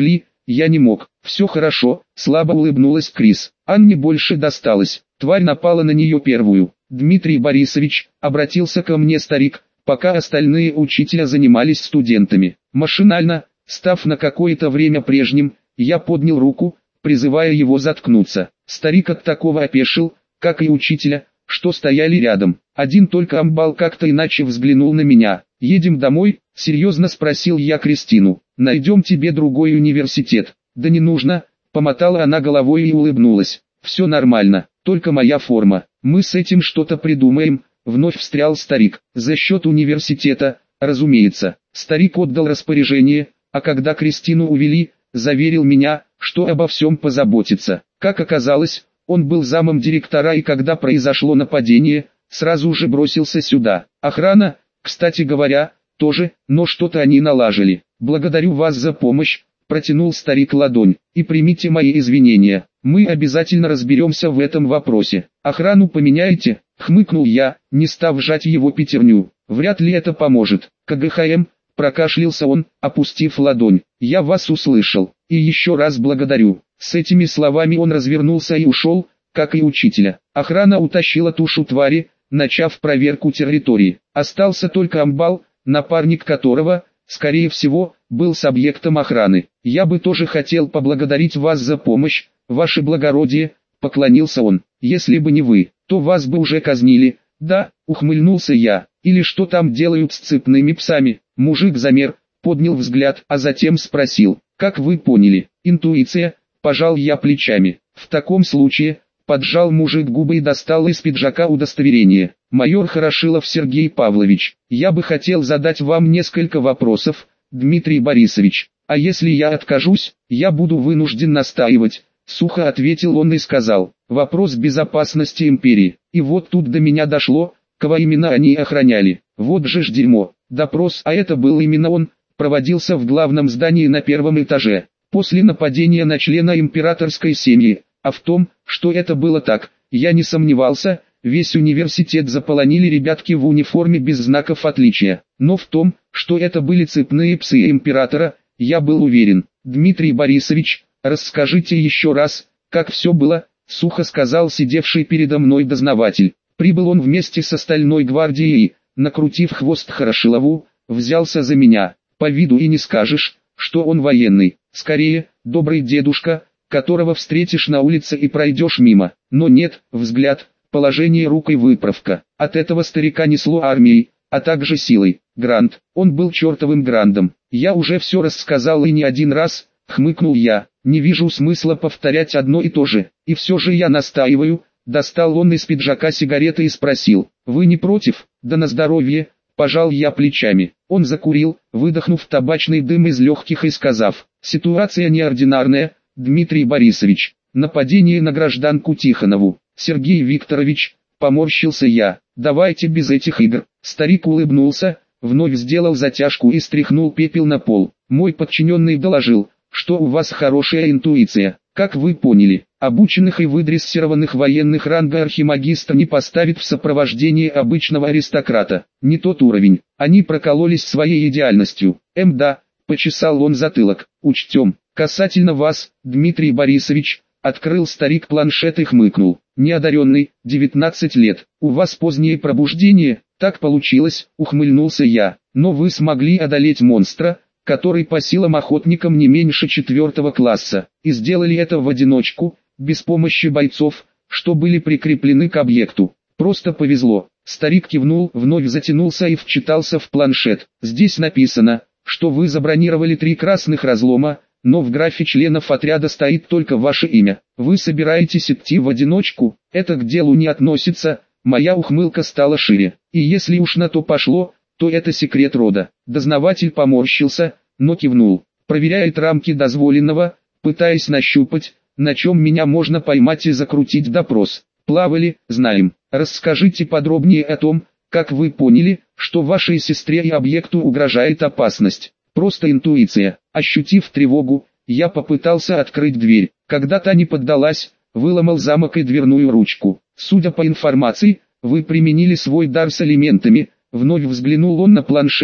я не мог. Все хорошо, слабо улыбнулась Крис. Анне больше досталось. Тварь напала на нее первую. Дмитрий Борисович, обратился ко мне старик, пока остальные учителя занимались студентами. Машинально, став на какое-то время прежним, я поднял руку, призывая его заткнуться. Старик от такого опешил, как и учителя, что стояли рядом. Один только амбал как-то иначе взглянул на меня. «Едем домой?» — серьезно спросил я Кристину. «Найдем тебе другой университет». «Да не нужно», — помотала она головой и улыбнулась. «Все нормально, только моя форма. Мы с этим что-то придумаем», — вновь встрял старик. «За счет университета, разумеется». Старик отдал распоряжение, а когда Кристину увели, заверил меня, что обо всем позаботится. Как оказалось, он был замом директора и когда произошло нападение, сразу же бросился сюда. Охрана, кстати говоря, тоже, но что-то они налажили. «Благодарю вас за помощь», — протянул старик ладонь, — «и примите мои извинения. Мы обязательно разберемся в этом вопросе. Охрану поменяете?» — хмыкнул я, не став жать его пятерню. «Вряд ли это поможет. КГХМ», — прокашлялся он, опустив ладонь. «Я вас услышал, и еще раз благодарю». С этими словами он развернулся и ушел, как и учителя. Охрана утащила тушу твари, начав проверку территории. Остался только амбал, напарник которого, скорее всего, был с объектом охраны. «Я бы тоже хотел поблагодарить вас за помощь, ваше благородие», — поклонился он. «Если бы не вы, то вас бы уже казнили». «Да», — ухмыльнулся я, — «или что там делают с цепными псами?» Мужик замер, поднял взгляд, а затем спросил: «Как вы поняли?» «Интуиция», — пожал я плечами. «В таком случае», — поджал мужик губы и достал из пиджака удостоверение. «Майор Хорошилов Сергей Павлович, я бы хотел задать вам несколько вопросов, Дмитрий Борисович. А если я откажусь, я буду вынужден настаивать», — сухо ответил он и сказал. «Вопрос безопасности империи». И вот тут до меня дошло, кого именно они охраняли. Вот же ж дерьмо. Допрос, а это был именно он, проводился в главном здании на первом этаже. После нападения на члена императорской семьи, а в том, что это было так, я не сомневался, весь университет заполонили ребятки в униформе без знаков отличия. Но в том, что это были цепные псы императора, я был уверен. «Дмитрий Борисович, расскажите еще раз, как все было», — сухо сказал сидевший передо мной дознаватель. Прибыл он вместе с остальной гвардией, накрутив хвост Хорошилову, взялся за меня. По виду и не скажешь, что он военный. Скорее, добрый дедушка, которого встретишь на улице и пройдешь мимо. Но нет, взгляд, положение рук и выправка. От этого старика несло армией, а также силой. Грант, он был чертовым грандом. «Я уже все рассказал и не один раз», — хмыкнул я. «Не вижу смысла повторять одно и то же. И все же я настаиваю». Достал он из пиджака сигареты и спросил: «Вы не против?» «Да на здоровье», — пожал я плечами. Он закурил, выдохнув табачный дым из легких и сказав: «Ситуация неординарная, Дмитрий Борисович. Нападение на гражданку Тихонову». «Сергей Викторович», — поморщился я, — «давайте без этих игр». Старик улыбнулся, вновь сделал затяжку и стряхнул пепел на пол. «Мой подчиненный доложил, что у вас хорошая интуиция. Как вы поняли, обученных и выдрессированных военных ранга архимагистра не поставит в сопровождении обычного аристократа. Не тот уровень. Они прокололись своей идеальностью». Да, почесал он затылок. «Учтем. Касательно вас, Дмитрий Борисович», — открыл старик планшет и хмыкнул. «Неодаренный, 19 лет. У вас позднее пробуждение?» «Так получилось», — ухмыльнулся я. «Но вы смогли одолеть монстра, который по силам охотникам не меньше 4 класса, и сделали это в одиночку, без помощи бойцов, что были прикреплены к объекту. Просто повезло». Старик кивнул, вновь затянулся и вчитался в планшет. «Здесь написано, что вы забронировали 3 красных разлома, но в графе членов отряда стоит только ваше имя. Вы собираетесь идти в одиночку? Это к делу не относится». Моя ухмылка стала шире. «И если уж на то пошло, то это секрет рода». Дознаватель поморщился, но кивнул. «Проверяет рамки дозволенного, пытаясь нащупать, на чем меня можно поймать и закрутить допрос. Плавали, знаем. Расскажите подробнее о том, как вы поняли, что вашей сестре и объекту угрожает опасность». Просто интуиция. Ощутив тревогу, я попытался открыть дверь. Когда та не поддалась, выломал замок и дверную ручку. «Судя по информации, вы применили свой дар с элементами». Вновь взглянул он на планшет,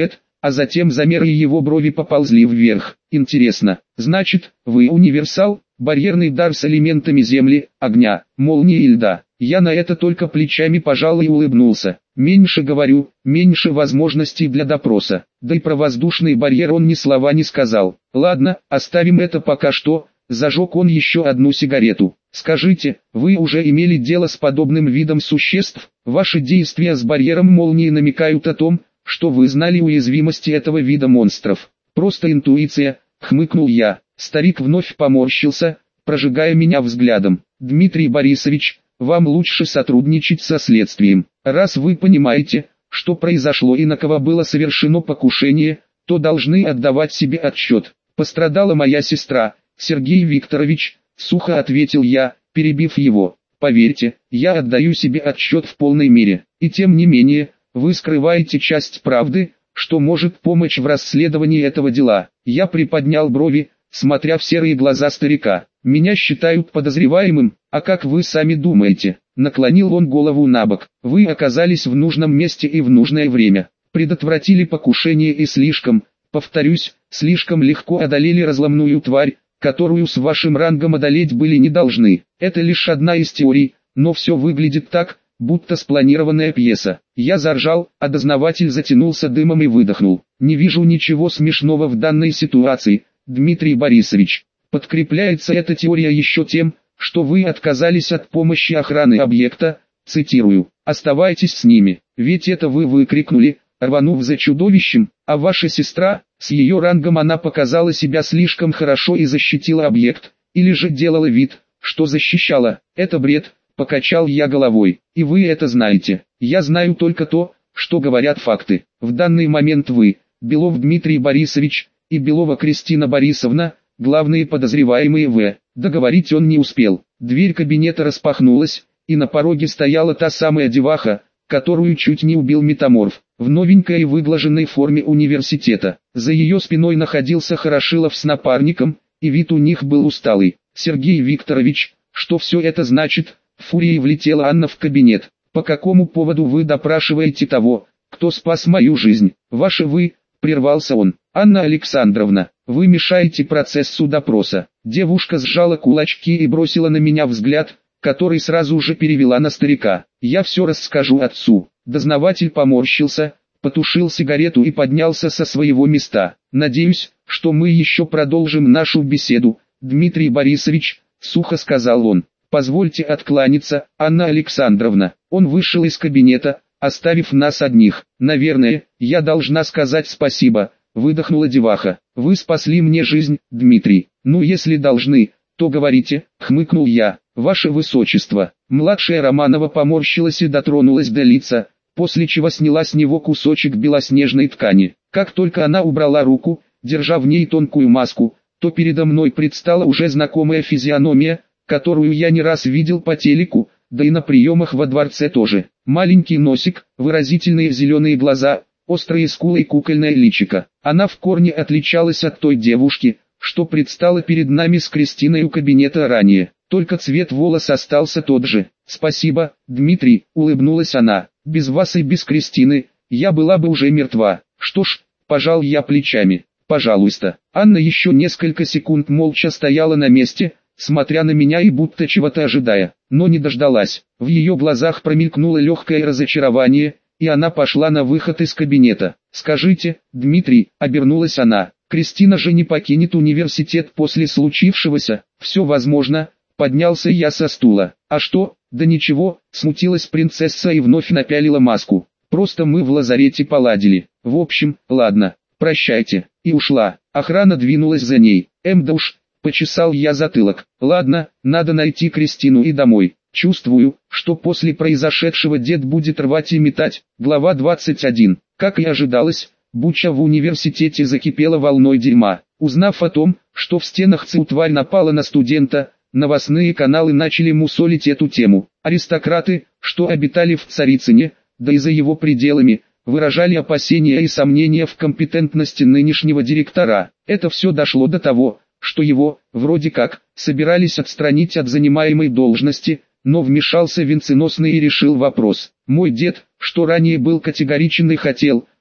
а затем замеры его брови поползли вверх. Интересно, значит, вы универсал, барьерный дар с элементами земли, огня, молнии и льда. Я на это только плечами пожал и улыбнулся. Меньше говорю, меньше возможностей для допроса. Да и про воздушный барьер он ни слова не сказал. Ладно, оставим это пока что. Зажег он еще одну сигарету. Скажите, вы уже имели дело с подобным видом существ? Ваши действия с барьером молнии намекают о том, что вы знали уязвимости этого вида монстров. Просто интуиция, хмыкнул я. Старик вновь поморщился, прожигая меня взглядом. Дмитрий Борисович, вам лучше сотрудничать со следствием. Раз вы понимаете, что произошло и на кого было совершено покушение, то должны отдавать себе отчет. Пострадала моя сестра, Сергей Викторович, сухо ответил я, перебив его. Поверьте, я отдаю себе отчет в полной мере. И тем не менее, вы скрываете часть правды, что может помочь в расследовании этого дела. Я приподнял брови, смотря в серые глаза старика. Меня считают подозреваемым, а как вы сами думаете? Наклонил он голову набок. Вы оказались в нужном месте и в нужное время. Предотвратили покушение и повторюсь, слишком легко одолели разломную тварь, которую с вашим рангом одолеть были не должны. Это лишь одна из теорий, но все выглядит так, будто спланированная пьеса. Я заржал, а дознаватель затянулся дымом и выдохнул. Не вижу ничего смешного в данной ситуации, Дмитрий Борисович. Подкрепляется эта теория еще тем, что вы отказались от помощи охраны объекта, цитирую, «Оставайтесь с ними, ведь это вы выкрикнули, рванув за чудовищем, а ваша сестра, с ее рангом она показала себя слишком хорошо и защитила объект, или же делала вид, что защищала, это бред». Покачал я головой. И вы это знаете. Я знаю только то, что говорят факты. В данный момент вы, Белов Дмитрий Борисович, и Белова Кристина Борисовна, главные подозреваемые в. Договорить он не успел. Дверь кабинета распахнулась, и на пороге стояла та самая деваха, которую чуть не убил метаморф, в новенькой и выглаженной форме университета. За ее спиной находился Хорошилов с напарником, и вид у них был усталый. Сергей Викторович, что все это значит? Фурией влетела Анна в кабинет. По какому поводу вы допрашиваете того, кто спас мою жизнь? Ваше вы, прервался он. Анна Александровна, вы мешаете процессу допроса. Девушка сжала кулачки и бросила на меня взгляд, который сразу же перевела на старика. Я все расскажу отцу. Дознаватель поморщился, потушил сигарету и поднялся со своего места. Надеюсь, что мы еще продолжим нашу беседу, Дмитрий Борисович, сухо сказал он. Позвольте откланяться, Анна Александровна. Он вышел из кабинета, оставив нас одних. Наверное, я должна сказать спасибо, выдохнула деваха. Вы спасли мне жизнь, Дмитрий. Ну если должны, то говорите, хмыкнул я. Ваше Высочество. Младшая Романова поморщилась и дотронулась до лица, после чего сняла с него кусочек белоснежной ткани. Как только она убрала руку, держа в ней тонкую маску, то передо мной предстала уже знакомая физиономия, которую я не раз видел по телеку, да и на приемах во дворце тоже. Маленький носик, выразительные зеленые глаза, острые скулы и кукольное личико. Она в корне отличалась от той девушки, что предстала перед нами с Кристиной у кабинета ранее. Только цвет волос остался тот же. «Спасибо, Дмитрий», — улыбнулась она. «Без вас и без Кристины, я была бы уже мертва». «Что ж», — пожал я плечами. «Пожалуйста». Анна еще несколько секунд молча стояла на месте, смотря на меня и будто чего-то ожидая, но не дождалась. В ее глазах промелькнуло легкое разочарование, и она пошла на выход из кабинета. «Скажите, Дмитрий», — обернулась она, — «Кристина же не покинет университет после случившегося?» «Все возможно», — поднялся я со стула. «А что?» «Да ничего», — смутилась принцесса и вновь напялила маску. «Просто мы в лазарете поладили. В общем, ладно, прощайте». И ушла. Охрана двинулась за ней. Да уж. Почесал я затылок. Ладно, надо найти Кристину и домой. Чувствую, что после произошедшего дед будет рвать и метать. Глава 21. Как и ожидалось, буча в университете закипела волной дерьма. Узнав о том, что в стенах ЦУ тварь напала на студента, новостные каналы начали мусолить эту тему. Аристократы, что обитали в Царицыне, да и за его пределами, выражали опасения и сомнения в компетентности нынешнего директора. Это все дошло до того, что его, вроде как, собирались отстранить от занимаемой должности, но вмешался Венценосный и решил вопрос. Мой дед, что ранее был категоричен и хотел,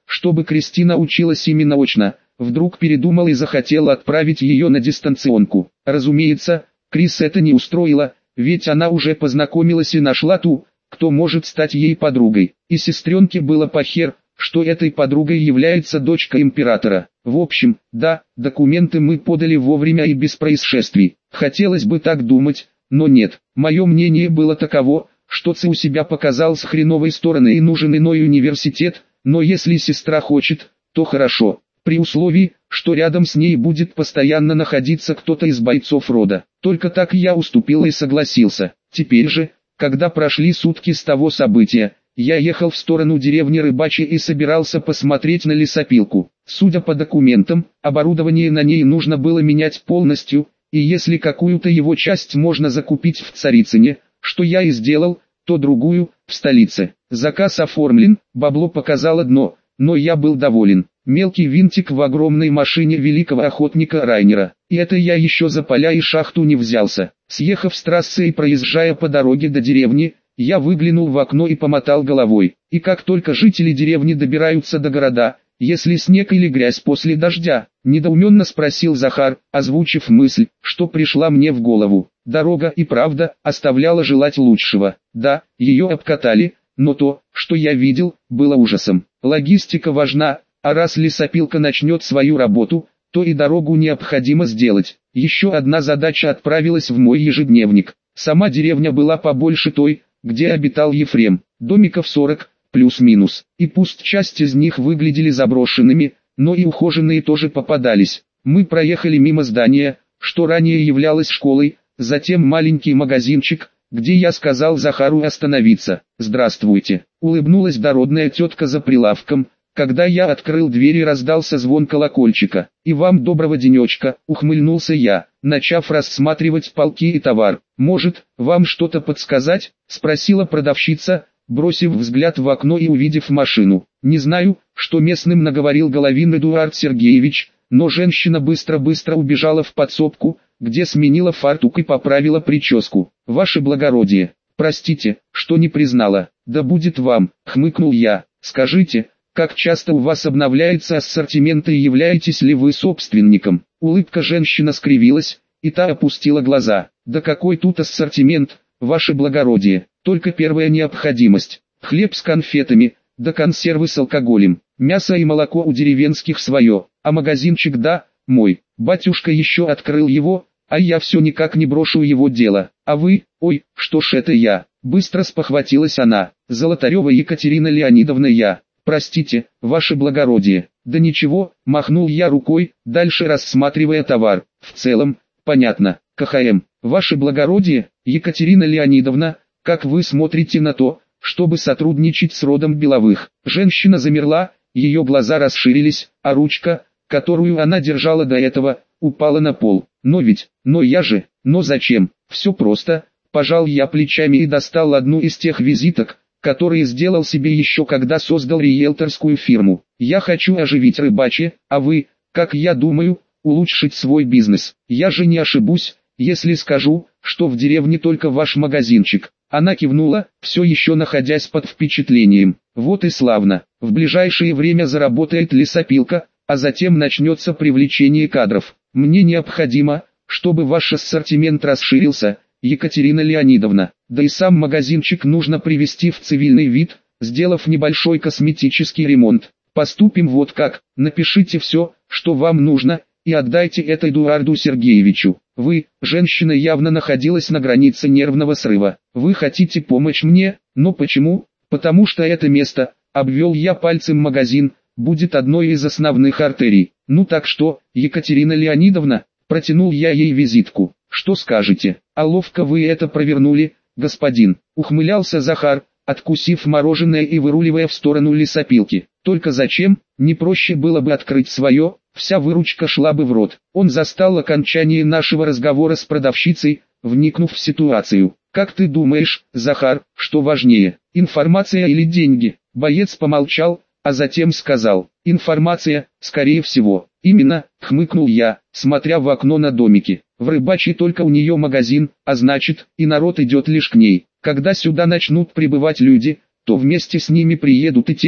чтобы Кристина училась именно очно, вдруг передумал и захотел отправить ее на дистанционку. Разумеется, Крис это не устроило, ведь она уже познакомилась и нашла ту, кто может стать ей подругой. И сестренке было похер, что этой подругой является дочка императора. В общем, да, документы мы подали вовремя и без происшествий. Хотелось бы так думать, но нет. Мое мнение было таково, что Ци у себя показал с хреновой стороны и нужен иной университет, но если сестра хочет, то хорошо, при условии, что рядом с ней будет постоянно находиться кто-то из бойцов рода. Только так я уступил и согласился. Теперь же, когда прошли сутки с того события, я ехал в сторону деревни Рыбачьей и собирался посмотреть на лесопилку. Судя по документам, оборудование на ней нужно было менять полностью, и если какую-то его часть можно закупить в Царицыне, что я и сделал, то другую – в столице. Заказ оформлен, бабло показало дно, но я был доволен. Мелкий винтик в огромной машине великого охотника Райнера. И это я еще за поля и шахту не взялся. Съехав с трассы и проезжая по дороге до деревни, я выглянул в окно и помотал головой. И как только жители деревни добираются до города, если снег или грязь после дождя, недоуменно спросил Захар, озвучив мысль, что пришла мне в голову. Дорога и правда оставляла желать лучшего. Да, ее обкатали, но то, что я видел, было ужасом. Логистика важна, а раз лесопилка начнет свою работу, то и дорогу необходимо сделать. Еще одна задача отправилась в мой ежедневник. Сама деревня была побольше той, где обитал Ефрем. Домиков 40, плюс-минус. И пусть часть из них выглядели заброшенными, но и ухоженные тоже попадались. Мы проехали мимо здания, что ранее являлось школой, затем маленький магазинчик, где я сказал Захару остановиться. «Здравствуйте», — улыбнулась дородная тетка за прилавком, когда я открыл дверь и раздался звон колокольчика. «И вам доброго денечка», — ухмыльнулся я, начав рассматривать полки и товар. «Может, вам что-то подсказать?» — спросила продавщица, бросив взгляд в окно и увидев машину. Не знаю, что местным наговорил Головин Эдуард Сергеевич, но женщина быстро-быстро убежала в подсобку, где сменила фартук и поправила прическу. «Ваше благородие, простите, что не признала». «Да будет вам», — хмыкнул я. «Скажите, как часто у вас обновляется ассортимент и являетесь ли вы собственником?» Улыбка женщины скривилась, и та опустила глаза. «Да какой тут ассортимент, ваше благородие, только первая необходимость. Хлеб с конфетами, да консервы с алкоголем, мясо и молоко у деревенских свое, а магазинчик да, мой. Батюшка еще открыл его, а я все никак не брошу его дело. А вы, ой, что ж это я?» Быстро спохватилась она. «Золотарева Екатерина Леонидовна я. Простите, ваше благородие». «Да ничего», махнул я рукой, дальше рассматривая товар. «В целом, понятно. КХМ. Ваше благородие, Екатерина Леонидовна, как вы смотрите на то, чтобы сотрудничать с родом Беловых?» Женщина замерла, ее глаза расширились, а ручка, которую она держала до этого, упала на пол. «Но я же, но зачем?» «Все просто», пожал я плечами и достал одну из тех визиток, которые сделал себе еще когда создал риэлторскую фирму. «Я хочу оживить Рыбачье, а вы, как я думаю, улучшить свой бизнес. Я же не ошибусь, если скажу, что в деревне только ваш магазинчик». Она кивнула, все еще находясь под впечатлением. «Вот и славно. В ближайшее время заработает лесопилка, а затем начнется привлечение кадров. Мне необходимо, чтобы ваш ассортимент расширился, Екатерина Леонидовна. Да и сам магазинчик нужно привести в цивильный вид, сделав небольшой косметический ремонт. Поступим вот как: напишите все, что вам нужно, и отдайте это Эдуарду Сергеевичу. Вы, женщина, явно находилась на границе нервного срыва. Вы хотите помочь мне, но почему? Потому что это место, обвел я пальцем магазин, будет одной из основных артерий. Ну так что, Екатерина Леонидовна, протянул я ей визитку. Что скажете? А ловко вы это провернули, господин. Ухмылялся Захар, откусив мороженое и выруливая в сторону лесопилки. Только зачем? Не проще было бы открыть свое, вся выручка шла бы в рот. Он застал окончание нашего разговора с продавщицей, вникнув в ситуацию. «Как ты думаешь, Захар, что важнее, информация или деньги?» Боец помолчал, а затем сказал: «Информация, скорее всего». «Именно», хмыкнул я, смотря в окно на домики. «В Рыбачьей только у нее магазин, а значит, и народ идет лишь к ней. Когда сюда начнут прибывать люди, то вместе с ними приедут и те,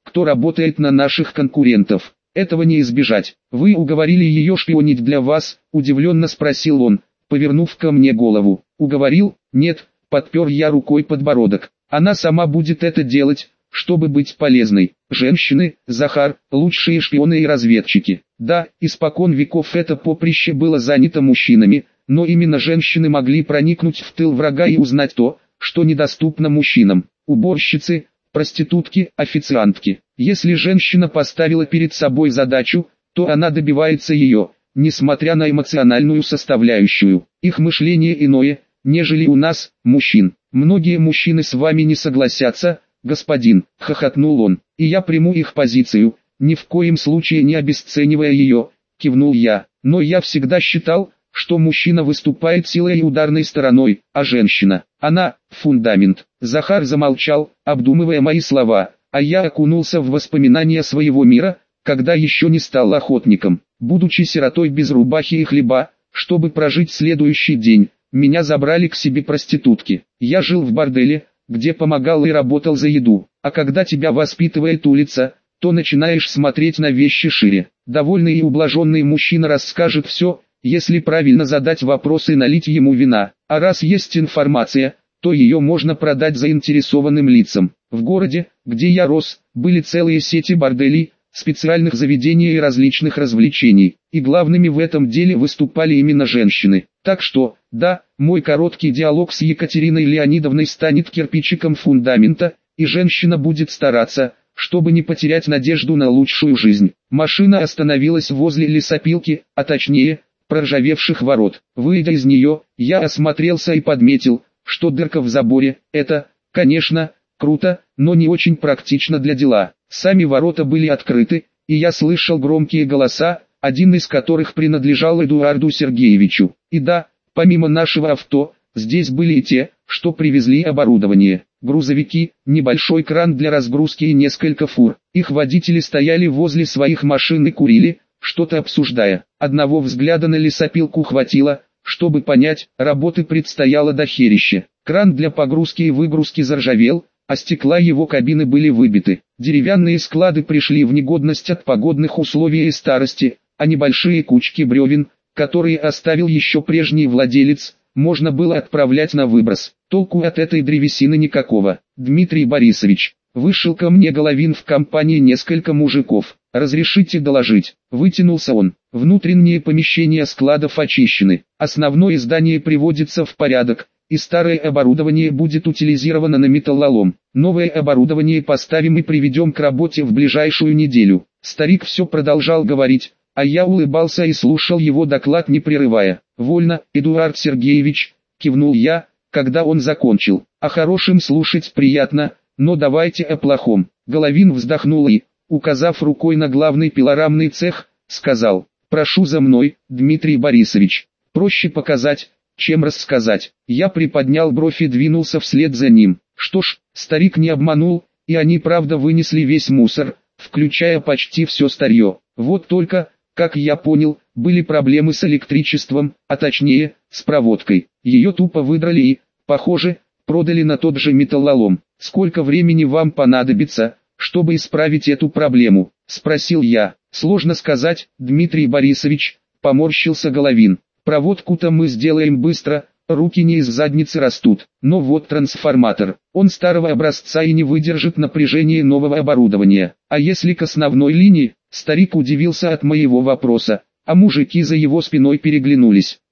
кто работает на наших конкурентов. Этого не избежать. Вы уговорили ее шпионить для вас? Удивленно спросил он, повернув ко мне голову. Уговорил? Нет, подпер я рукой подбородок. Она сама будет это делать, чтобы быть полезной. Женщины, Захар, лучшие шпионы и разведчики. Да, испокон веков это поприще было занято мужчинами, но именно женщины могли проникнуть в тыл врага и узнать то, что недоступно мужчинам. Уборщицы, проститутки, официантки. Если женщина поставила перед собой задачу, то она добивается ее, несмотря на эмоциональную составляющую. Их мышление иное, нежели у нас, мужчин. Многие мужчины с вами не согласятся, господин, хохотнул он, и я приму их позицию, ни в коем случае не обесценивая ее, кивнул я. Но я всегда считал, что мужчина выступает силой и ударной стороной, а женщина, она, фундамент. Захар замолчал, обдумывая мои слова, а я окунулся в воспоминания своего мира, когда еще не стал охотником. Будучи сиротой без рубахи и хлеба, чтобы прожить следующий день, меня забрали к себе проститутки. Я жил в борделе, где помогал и работал за еду, а когда тебя воспитывает улица, то начинаешь смотреть на вещи шире. Довольный и ублаженный мужчина расскажет все, если правильно задать вопрос и налить ему вина, а раз есть информация, то ее можно продать заинтересованным лицам. В городе, где я рос, были целые сети борделей, специальных заведений и различных развлечений, и главными в этом деле выступали именно женщины. Так что, да, мой короткий диалог с Екатериной Леонидовной станет кирпичиком фундамента, и женщина будет стараться, чтобы не потерять надежду на лучшую жизнь. Машина остановилась возле лесопилки, а точнее, проржавевших ворот. Выйдя из нее, я осмотрелся и подметил, что дырка в заборе – это, конечно, круто, но не очень практично для дела. Сами ворота были открыты, и я слышал громкие голоса, один из которых принадлежал Эдуарду Сергеевичу. И да, помимо нашего авто, здесь были и те, что привезли оборудование. Грузовики, небольшой кран для разгрузки и несколько фур. Их водители стояли возле своих машин и курили, что-то обсуждая. Одного взгляда на лесопилку хватило, чтобы понять, работы предстояло дохерище. Кран для погрузки и выгрузки заржавел, а стекла его кабины были выбиты. Деревянные склады пришли в негодность от погодных условий и старости, а небольшие кучки бревен, которые оставил еще прежний владелец, можно было отправлять на выброс. Толку от этой древесины никакого. Дмитрий Борисович, вышел ко мне Головин в компании несколько мужиков. «Разрешите доложить?» Вытянулся он. Внутренние помещения складов очищены, основное здание приводится в порядок, и старое оборудование будет утилизировано на металлолом. Новое оборудование поставим и приведем к работе в ближайшую неделю. Старик все продолжал говорить, а я улыбался и слушал его доклад не прерывая. «Вольно, Эдуард Сергеевич», кивнул я, когда он закончил. «О хорошем слушать приятно, но давайте о плохом». Головин вздохнул и, указав рукой на главный пилорамный цех, сказал: «Прошу за мной, Дмитрий Борисович. Проще показать, чем рассказать». Я приподнял бровь и двинулся вслед за ним. Что ж, старик не обманул, и они правда вынесли весь мусор, включая почти все старье. Вот только, как я понял, были проблемы с электричеством, а точнее, с проводкой. Ее тупо выдрали и, похоже, продали на тот же металлолом. «Сколько времени вам понадобится, чтобы исправить эту проблему?» – спросил я. «Сложно сказать, Дмитрий Борисович», – поморщился Головин. «Проводку-то мы сделаем быстро, руки не из задницы растут. Но вот трансформатор, он старого образца и не выдержит напряжения нового оборудования. А если к основной линии?» Старик удивился от моего вопроса, а мужики за его спиной переглянулись.